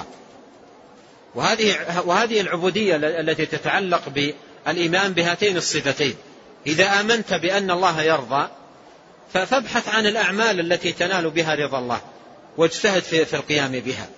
وهذه وهذه العبودية التي تتعلق بالإيمان بهاتين الصفتين. إذا آمنت بأن الله يرضى فابحث عن الأعمال التي تنال بها رضا الله واجتهد في, في القيام بها.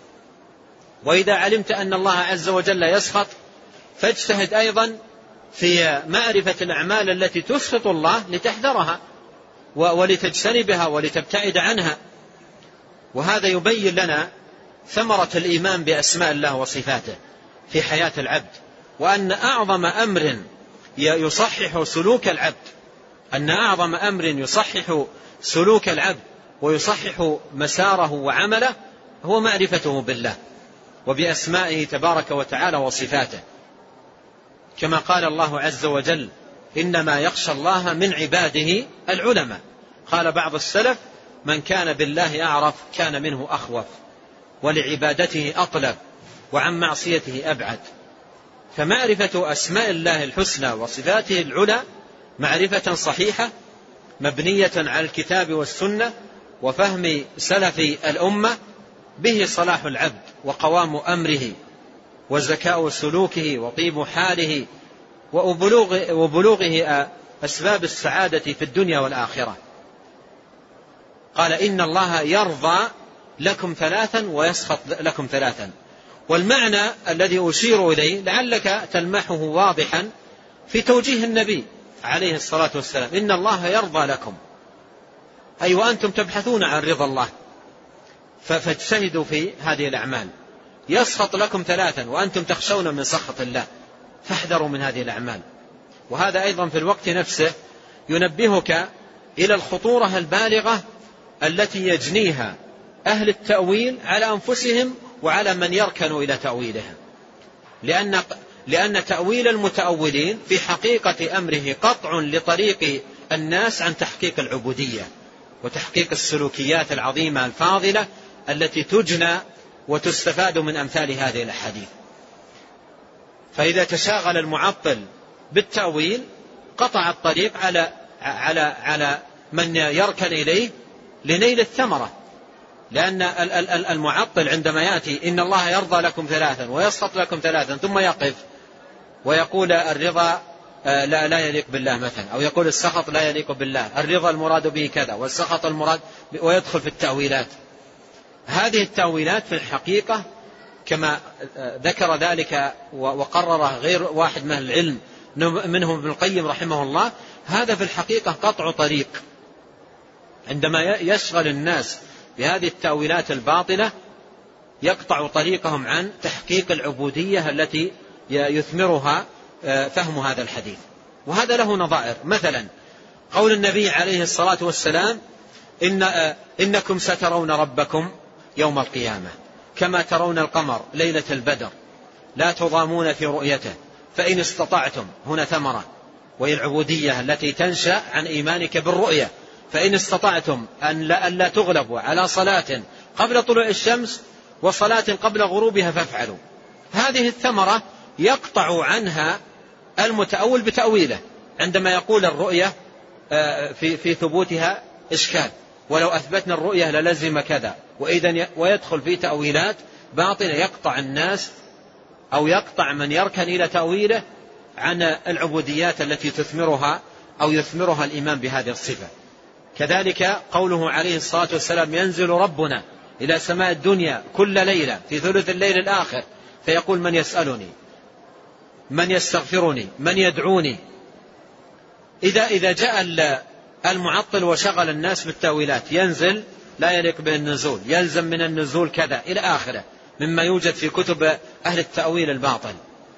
وإذا علمت أن الله عز وجل يسخط فاجتهد أيضا في معرفة الأعمال التي تسخط الله لتحذرها ولتجتنبها ولتبتعد عنها. وهذا يبين لنا ثمرة الإيمان بأسماء الله وصفاته في حياة العبد، وأن أعظم أمر يصحح سلوك العبد أن أعظم أمر يصحح سلوك العبد ويصحح مساره وعمله هو معرفته بالله وبأسمائه تبارك وتعالى وصفاته، كما قال الله عز وجل: إنما يخشى الله من عباده العلماء. قال بعض السلف: من كان بالله أعرف كان منه أخوف، ولعبادته أطلب، وعن معصيته أبعد. فمعرفة أسماء الله الحسنى وصفاته العلى معرفة صحيحة مبنية على الكتاب والسنة وفهم سلف الأمة، به صلاح العبد وقوام أمره وزكاء سلوكه وطيب حاله وبلوغ وبلوغه أسباب السعادة في الدنيا والآخرة. قال إن الله يرضى لكم ثلاثا ويسخط لكم ثلاثا. والمعنى الذي أشير إليه لعلك تلمحه واضحا في توجيه النبي عليه الصلاة والسلام: إن الله يرضى لكم، أي وأنتم تبحثون عن رضا الله فاجتهدوا في هذه الأعمال. يسخط لكم ثلاثا وأنتم تخشون من سخط الله، فاحذروا من هذه الأعمال. وهذا أيضا في الوقت نفسه ينبهك إلى الخطورة البالغة التي يجنيها أهل التأويل على أنفسهم وعلى من يركن إلى تأويلها، لأن, لأن تأويل المتأولين في حقيقة أمره قطع لطريق الناس عن تحقيق العبودية وتحقيق السلوكيات العظيمة الفاضلة التي تجنى وتستفاد من أمثال هذه الأحاديث. فإذا تشاغل المعطل بالتأويل قطع الطريق على على على من يركن إليه لنيل الثمرة. لأن المعطل عندما يأتي إن الله يرضى لكم ثلاثا ويسخط لكم ثلاثا ثم يقف ويقول الرضا لا لا يليق بالله مثلا، أو يقول السخط لا يليق بالله، الرضا المراد به كذا والسخط المراد، ويدخل في التأويلات. هذه التأويلات في الحقيقة كما ذكر ذلك وقرره غير واحد من العلم منهم ابن القيم رحمه الله، هذا في الحقيقة قطع طريق. عندما يشغل الناس بهذه التأويلات الباطلة يقطع طريقهم عن تحقيق العبودية التي يثمرها فهم هذا الحديث. وهذا له نظائر، مثلا قول النبي عليه الصلاة والسلام: إن إنكم سترون ربكم يوم القيامة كما ترون القمر ليلة البدر لا تضامون في رؤيته فإن استطعتم، هنا ثمرة وهي العبودية التي تنشأ عن إيمانك بالرؤية، فإن استطعتم أن لا, أن لا تغلبوا على صلاة قبل طلوع الشمس وصلاة قبل غروبها فافعلوا. هذه الثمرة يقطع عنها المتأول بتأويله عندما يقول الرؤية في, في ثبوتها إشكال، ولو أثبتنا الرؤية للزم كذا، وإذن ويدخل في تأويلات باطلة يقطع الناس أو يقطع من يركن إلى تأويله عن العبوديات التي تثمرها أو يثمرها الإيمان بهذه الصفة. كذلك قوله عليه الصلاة والسلام: ينزل ربنا إلى سماء الدنيا كل ليلة في ثلث الليل الآخر فيقول: من يسألني، من يستغفرني، من يدعوني. إذا, إذا جاء المعطل وشغل الناس بالتأويلات: ينزل لا يليق بالنزول، يلزم من النزول كذا إلى آخره مما يوجد في كتب أهل التأويل الباطل،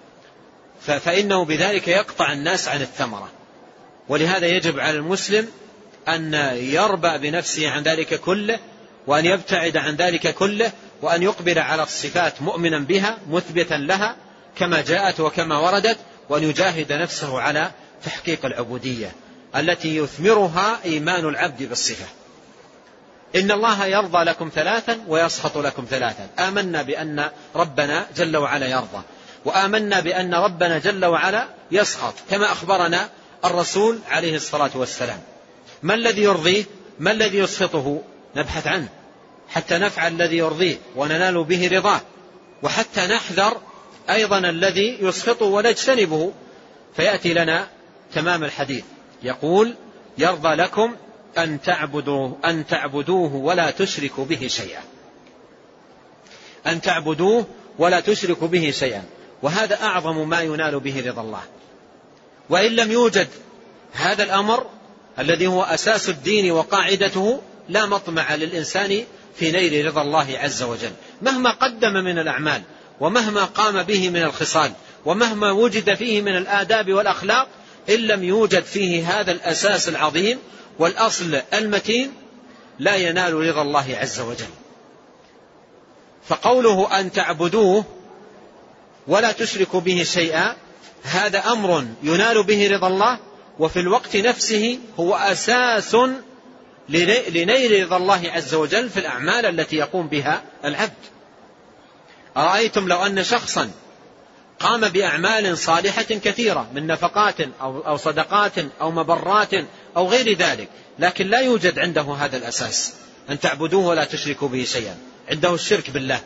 فإنه بذلك يقطع الناس عن الثمرة. ولهذا يجب على المسلم أن يربى بنفسه عن ذلك كله، وأن يبتعد عن ذلك كله، وأن يقبل على الصفات مؤمنا بها مثبتا لها كما جاءت وكما وردت، وأن يجاهد نفسه على تحقيق العبودية التي يثمرها إيمان العبد بالصفة. إن الله يرضى لكم ثلاثا ويسخط لكم ثلاثا. آمنا بأن ربنا جل وعلا يرضى، وآمنا بأن ربنا جل وعلا يسخط كما أخبرنا الرسول عليه الصلاة والسلام. ما الذي يرضيه؟ ما الذي يسخطه؟ نبحث عنه حتى نفعل الذي يرضيه وننال به رضاه، وحتى نحذر أيضا الذي يسخطه ونجتنبه، فيأتي لنا تمام الحديث. يقول: يرضى لكم أن تعبدوه, أن تعبدوه ولا تشركوا به شيئا. أن تعبدوه ولا تشركوا به شيئا، وهذا أعظم ما ينال به رضا الله. وإن لم يوجد هذا الأمر الذي هو أساس الدين وقاعدته لا مطمع للإنسان في نيل رضا الله عز وجل، مهما قدم من الأعمال ومهما قام به من الخصال ومهما وجد فيه من الآداب والأخلاق، إن لم يوجد فيه هذا الأساس العظيم والأصل المتين لا ينال رضا الله عز وجل. فقوله أن تعبدوه ولا تشركوا به شيئا هذا أمر ينال به رضا الله، وفي الوقت نفسه هو أساس لنيل رضا الله عز وجل في الأعمال التي يقوم بها العبد. أرأيتم لو أن شخصا قام بأعمال صالحة كثيرة من نفقات أو صدقات أو مبرات أو غير ذلك، لكن لا يوجد عنده هذا الأساس أن تعبدوه ولا تشركوا به شيئا، عنده الشرك بالله،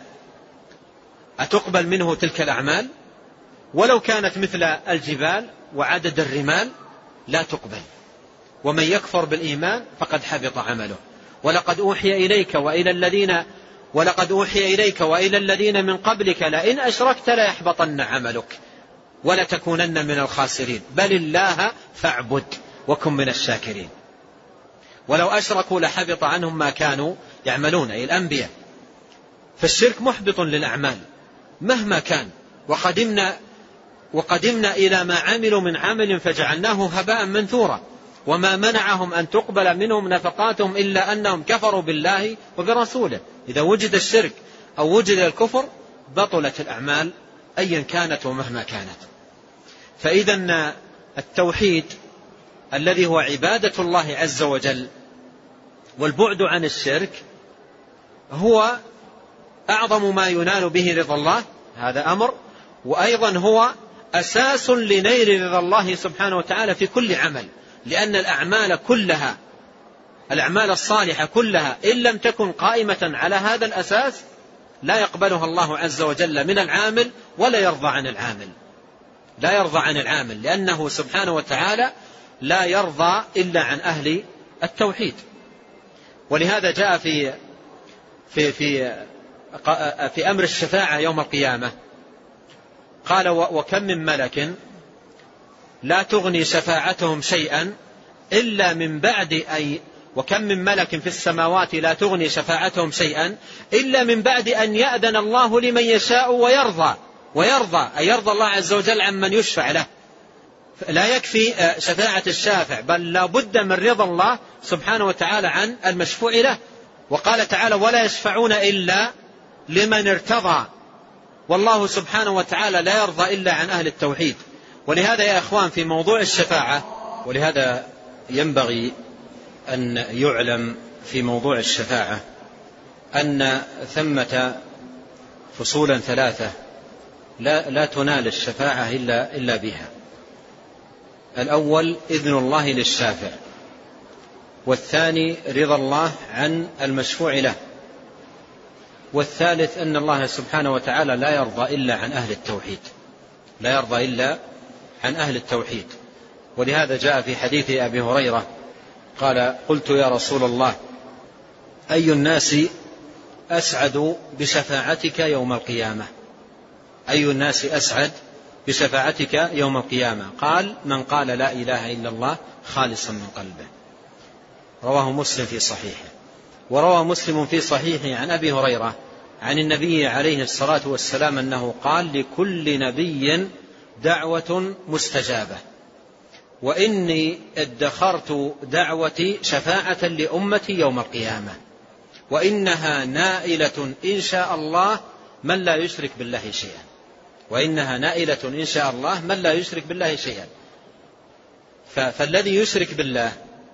أتقبل منه تلك الأعمال؟ ولو كانت مثل الجبال وعدد الرمال لا تقبل. ومن يكفر بالإيمان فقد حبط عمله. ولقد أوحي إليك وإلى الذين ولقد أوحي إليك وإلى الذين من قبلك لئن أشركت ليحبطن عملك ولتكونن من الخاسرين بل الله فاعبد وكن من الشاكرين. ولو أشركوا لحبط عنهم ما كانوا يعملون، أي الأنبياء. فالشرك محبط للأعمال مهما كان. وقدمنا وقدمنا إلى ما عملوا من عمل فجعلناه هباء منثورا وما منعهم أن تقبل منهم نفقاتهم إلا أنهم كفروا بالله وبرسوله. إذا وجد الشرك أو وجد الكفر بطلت الأعمال أيا كانت ومهما كانت. فإذا التوحيد الذي هو عبادة الله عز وجل والبعد عن الشرك هو أعظم ما ينال به رضا الله، هذا أمر، وأيضا هو أساس لنيل رضا الله سبحانه وتعالى في كل عمل. لأن الأعمال كلها الأعمال الصالحة كلها إن لم تكن قائمة على هذا الأساس لا يقبلها الله عز وجل من العامل ولا يرضى عن العامل لا يرضى عن العامل لأنه سبحانه وتعالى لا يرضى إلا عن أهل التوحيد. ولهذا جاء في في في في أمر الشفاعة يوم القيامة قال وكم من ملك لا تغني شفاعتهم شيئا إلا من بعد أي وكم من ملك في السماوات لا تغني شفاعتهم شيئا إلا من بعد أن يأذن الله لمن يشاء ويرضى ويرضى أي يرضى الله عز وجل عمن يشفع له. لا يكفي شفاعة الشافع بل لا بد من رضا الله سبحانه وتعالى عن المشفوع له. وقال تعالى ولا يشفعون إلا لمن ارتضى، والله سبحانه وتعالى لا يرضى إلا عن أهل التوحيد. ولهذا يا أخوان في موضوع الشفاعة، ولهذا ينبغي أن يعلم في موضوع الشفاعة أن ثمة فصولا ثلاثة لا, لا تنال الشفاعة إلا, إلا بها. الأول إذن الله للشافع، والثاني رضا الله عن المشفوع له، والثالث أن الله سبحانه وتعالى لا يرضى إلا عن أهل التوحيد لا يرضى إلا عن أهل التوحيد. ولهذا جاء في حديث أبي هريرة قال قلت يا رسول الله أي الناس أسعد بشفاعتك يوم القيامة أي الناس أسعد بشفاعتك يوم القيامة؟ قال من قال لا إله إلا الله خالصا من قلبه. رواه مسلم في صحيحه. وروى مسلم في صحيحه عن أبي هريرة عن النبي عليه الصلاة والسلام أنه قال لكل نبي دعوة مستجابة وإني ادخرت دعوتي شفاعة لأمتي يوم القيامة وإنها نائلة إن شاء الله من لا يشرك بالله شيئا وإنها نائلة إن شاء الله من لا يشرك بالله شيئا. فالذي يشرك بالله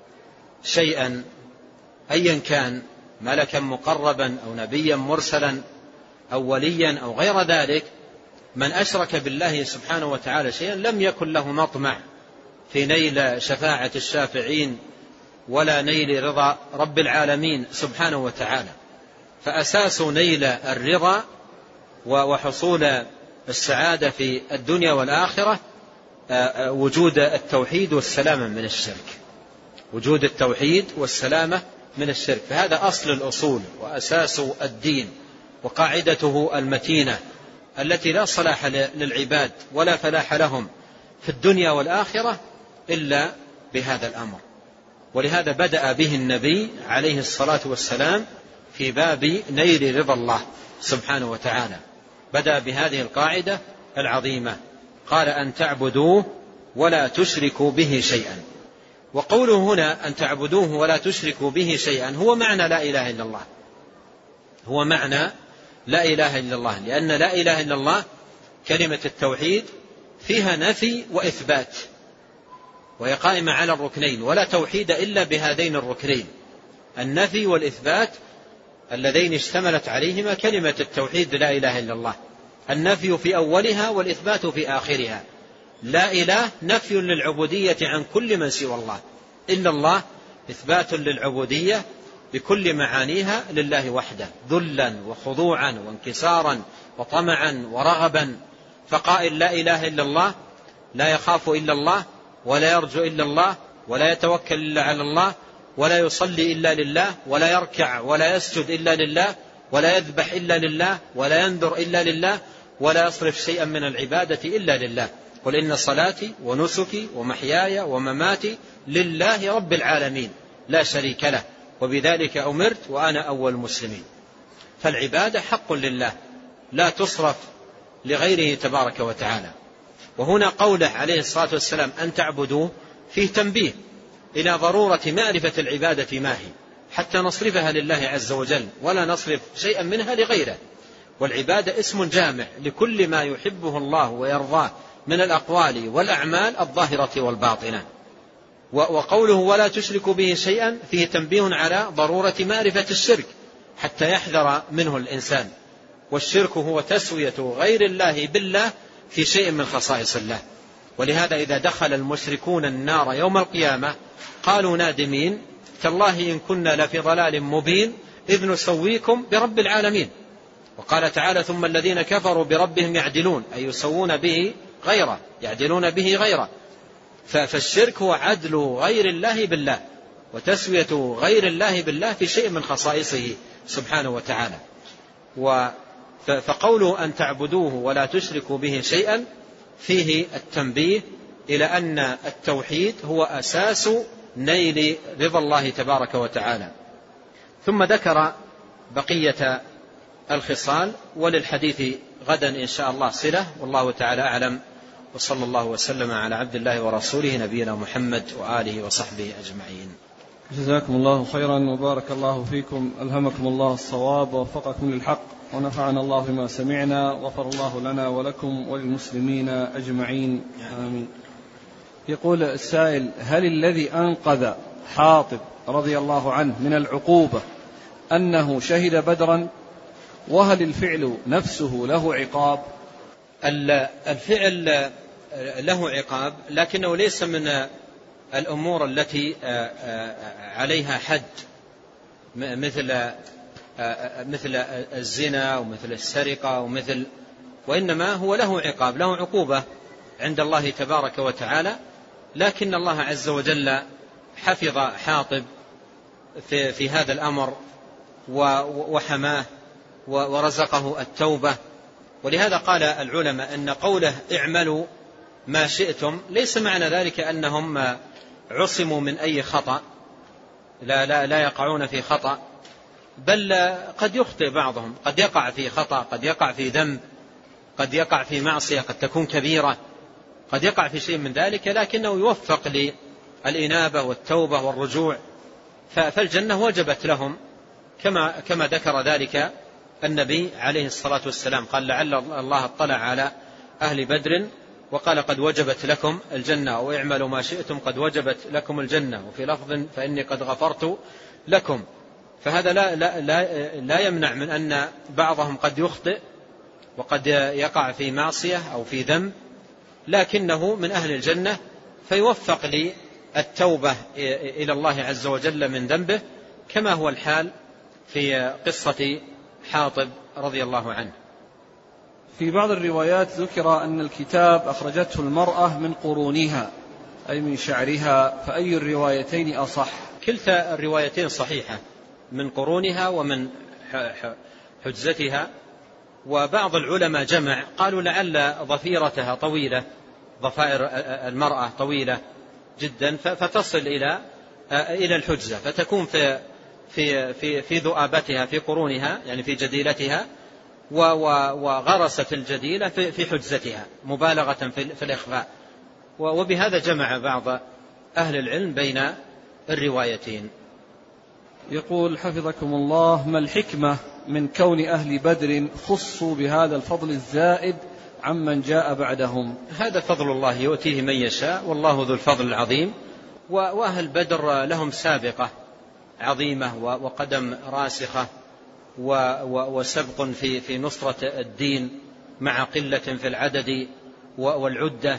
شيئا أيا كان ملكا مقربا أو نبيا مرسلا أو وليا أو غير ذلك، من أشرك بالله سبحانه وتعالى شيئا لم يكن له مطمع في نيل شفاعة الشافعين ولا نيل رضا رب العالمين سبحانه وتعالى. فأساس نيل الرضا وحصول السعادة في الدنيا والآخرة وجود التوحيد والسلامة من الشرك وجود التوحيد والسلامة من الشرك. فهذا أصل الأصول وأساس الدين وقاعدته المتينة التي لا صلاح للعباد ولا فلاح لهم في الدنيا والآخرة إلا بهذا الأمر. ولهذا بدأ به النبي عليه الصلاة والسلام في باب نيل رضا الله سبحانه وتعالى، بدأ بهذه القاعدة العظيمة قال أن تعبدوه ولا تشركوا به شيئا. وقوله هنا أن تعبدوه ولا تشركوا به شيئا هو معنى لا إله إلا الله هو معنى لا إله إلا الله لأن لا إله إلا الله كلمة التوحيد فيها نفي وإثبات وهي قائمة على الركنين ولا توحيد إلا بهذين الركنين النفي والإثبات اللذين اشتملت عليهما كلمة التوحيد لا إله إلا الله، النفي في أولها والإثبات في آخرها. لا إله نفي للعبودية عن كل من سوى الله، إلا الله إثبات للعبودية بكل معانيها لله وحده، ذلا وخضوعا وانكسارا وطمعا ورغبا. فقائل لا إله إلا الله لا يخاف إلا الله ولا يرجو إلا الله ولا يتوكل إلا على الله ولا يصلي إلا لله ولا يركع ولا يسجد إلا لله ولا يذبح إلا لله ولا ينذر إلا لله ولا يصرف شيئا من العبادة إلا لله. قل إن صلاتي ونسكي ومحياي ومماتي لله رب العالمين لا شريك له وبذلك أمرت وأنا أول المسلمين. فالعبادة حق لله لا تصرف لغيره تبارك وتعالى. وهنا قوله عليه الصلاة والسلام أن تعبدوه فيه تنبيه إلى ضرورة معرفة العبادة ما هي حتى نصرفها لله عز وجل ولا نصرف شيئا منها لغيره. والعبادة اسم جامع لكل ما يحبه الله ويرضاه من الأقوال والأعمال الظاهرة والباطنة. وقوله ولا تشركوا به شيئا فيه تنبيه على ضرورة معرفة الشرك حتى يحذر منه الإنسان. والشرك هو تسوية غير الله بالله في شيء من خصائص الله. ولهذا إذا دخل المشركون النار يوم القيامة قالوا نادمين تالله إن كنا لفي ضلال مبين إذ نسويكم برب العالمين. وقال تعالى ثم الذين كفروا بربهم يعدلون أي يسوون به غيره، يعدلون به غيره. فالشرك هو عدل غير الله بالله وتسوية غير الله بالله في شيء من خصائصه سبحانه وتعالى. فقوله أن تعبدوه ولا تشركوا به شيئا فيه التنبيه إلى أن التوحيد هو أساس نيل رضا الله تبارك وتعالى. ثم ذكر بقية الخصال وللحديث غدا إن شاء الله صلة، والله تعالى أعلم، وصلى الله وسلم على عبد الله ورسوله نبينا محمد وآله وصحبه أجمعين. جزاكم الله خيرا وبارك الله فيكم، ألهمكم الله الصواب ووفقكم للحق ونفعنا الله بما سمعنا، غفر الله لنا ولكم وللمسلمين أجمعين آمين. يقول السائل هل الذي أنقذ حاطب رضي الله عنه من العقوبة أنه شهد بدرا، وهل الفعل نفسه له عقاب؟ الفعل له عقاب لكنه ليس من الأمور التي عليها حد مثل مثل الزنا ومثل السرقة ومثل، وإنما هو له عقاب، له عقوبة عند الله تبارك وتعالى. لكن الله عز وجل حفظ حاطب في, في هذا الأمر وحماه ورزقه التوبة. ولهذا قال العلماء أن قوله اعملوا ما شئتم ليس معنى ذلك أنهم عصموا من أي خطأ، لا, لا, لا يقعون في خطأ، بل قد يخطئ بعضهم، قد يقع في خطأ، قد يقع في ذنب، قد يقع في معصية قد تكون كبيرة، قد يقع في شيء من ذلك، لكنه يوفق للإنابة والتوبة والرجوع، فالجنة وجبت لهم كما, كما ذكر ذلك النبي عليه الصلاة والسلام، قال لعل الله اطلع على أهل بدر وقال قد وجبت لكم الجنة، واعملوا ما شئتم قد وجبت لكم الجنة، وفي لفظ فإني قد غفرت لكم. فهذا لا, لا, لا, لا يمنع من أن بعضهم قد يخطئ وقد يقع في معصية أو في ذنب، لكنه من أهل الجنة فيوفق للتوبة إلى الله عز وجل من ذنبه، كما هو الحال في قصة حاطب رضي الله عنه. في بعض الروايات ذكر أن الكتاب أخرجته المرأة من قرونها أي من شعرها، فأي الروايتين أصح؟ كلتا الروايتين صحيحة، من قرونها ومن حجزتها. وبعض العلماء جمع قالوا لعل ضفيرتها طويلة، ضفائر المرأة طويلة جدا فتصل إلى إلى الحجزة، فتكون في في في في ذؤابتها في قرونها يعني في جديلتها، وغرست الجديلة في حجزتها مبالغة في الإخفاء. وبهذا جمع بعض أهل العلم بين الروايتين. يقول حفظكم الله ما الحكمة من كون أهل بدر خصوا بهذا الفضل الزائد عمن جاء بعدهم؟ هذا فضل الله يؤتيه من يشاء والله ذو الفضل العظيم. وأهل بدر لهم سابقة عظيمة وقدم راسخة وسبق في في نصرة الدين مع قلة في العدد والعدة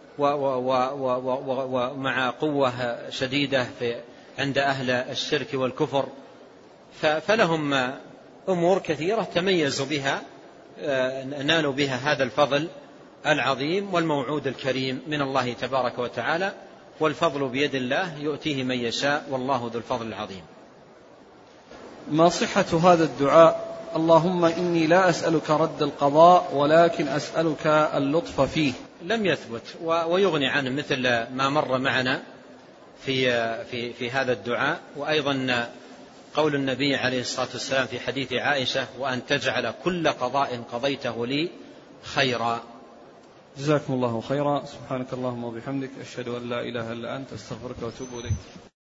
ومع قوة شديدة في عند أهل الشرك والكفر، فلهم أمور كثيرة تميزوا بها، نالوا بها هذا الفضل العظيم والموعود الكريم من الله تبارك وتعالى، والفضل بيد الله يؤتيه من يشاء والله ذو الفضل العظيم. ما صحة هذا الدعاء؟ اللهم إني لا أسألك رد القضاء ولكن أسألك اللطف فيه. لم يثبت ويغني عنه مثل ما مر معنا في, في, في هذا الدعاء. وأيضا قول النبي عليه الصلاة والسلام في حديث عائشة: وأن تجعل كل قضاء قضيته لي خيرا. جزاكم الله خيرا. سبحانك اللهم وبحمدك، أشهد أن لا إله إلا أنت، أستغفرك وأتوب إليك.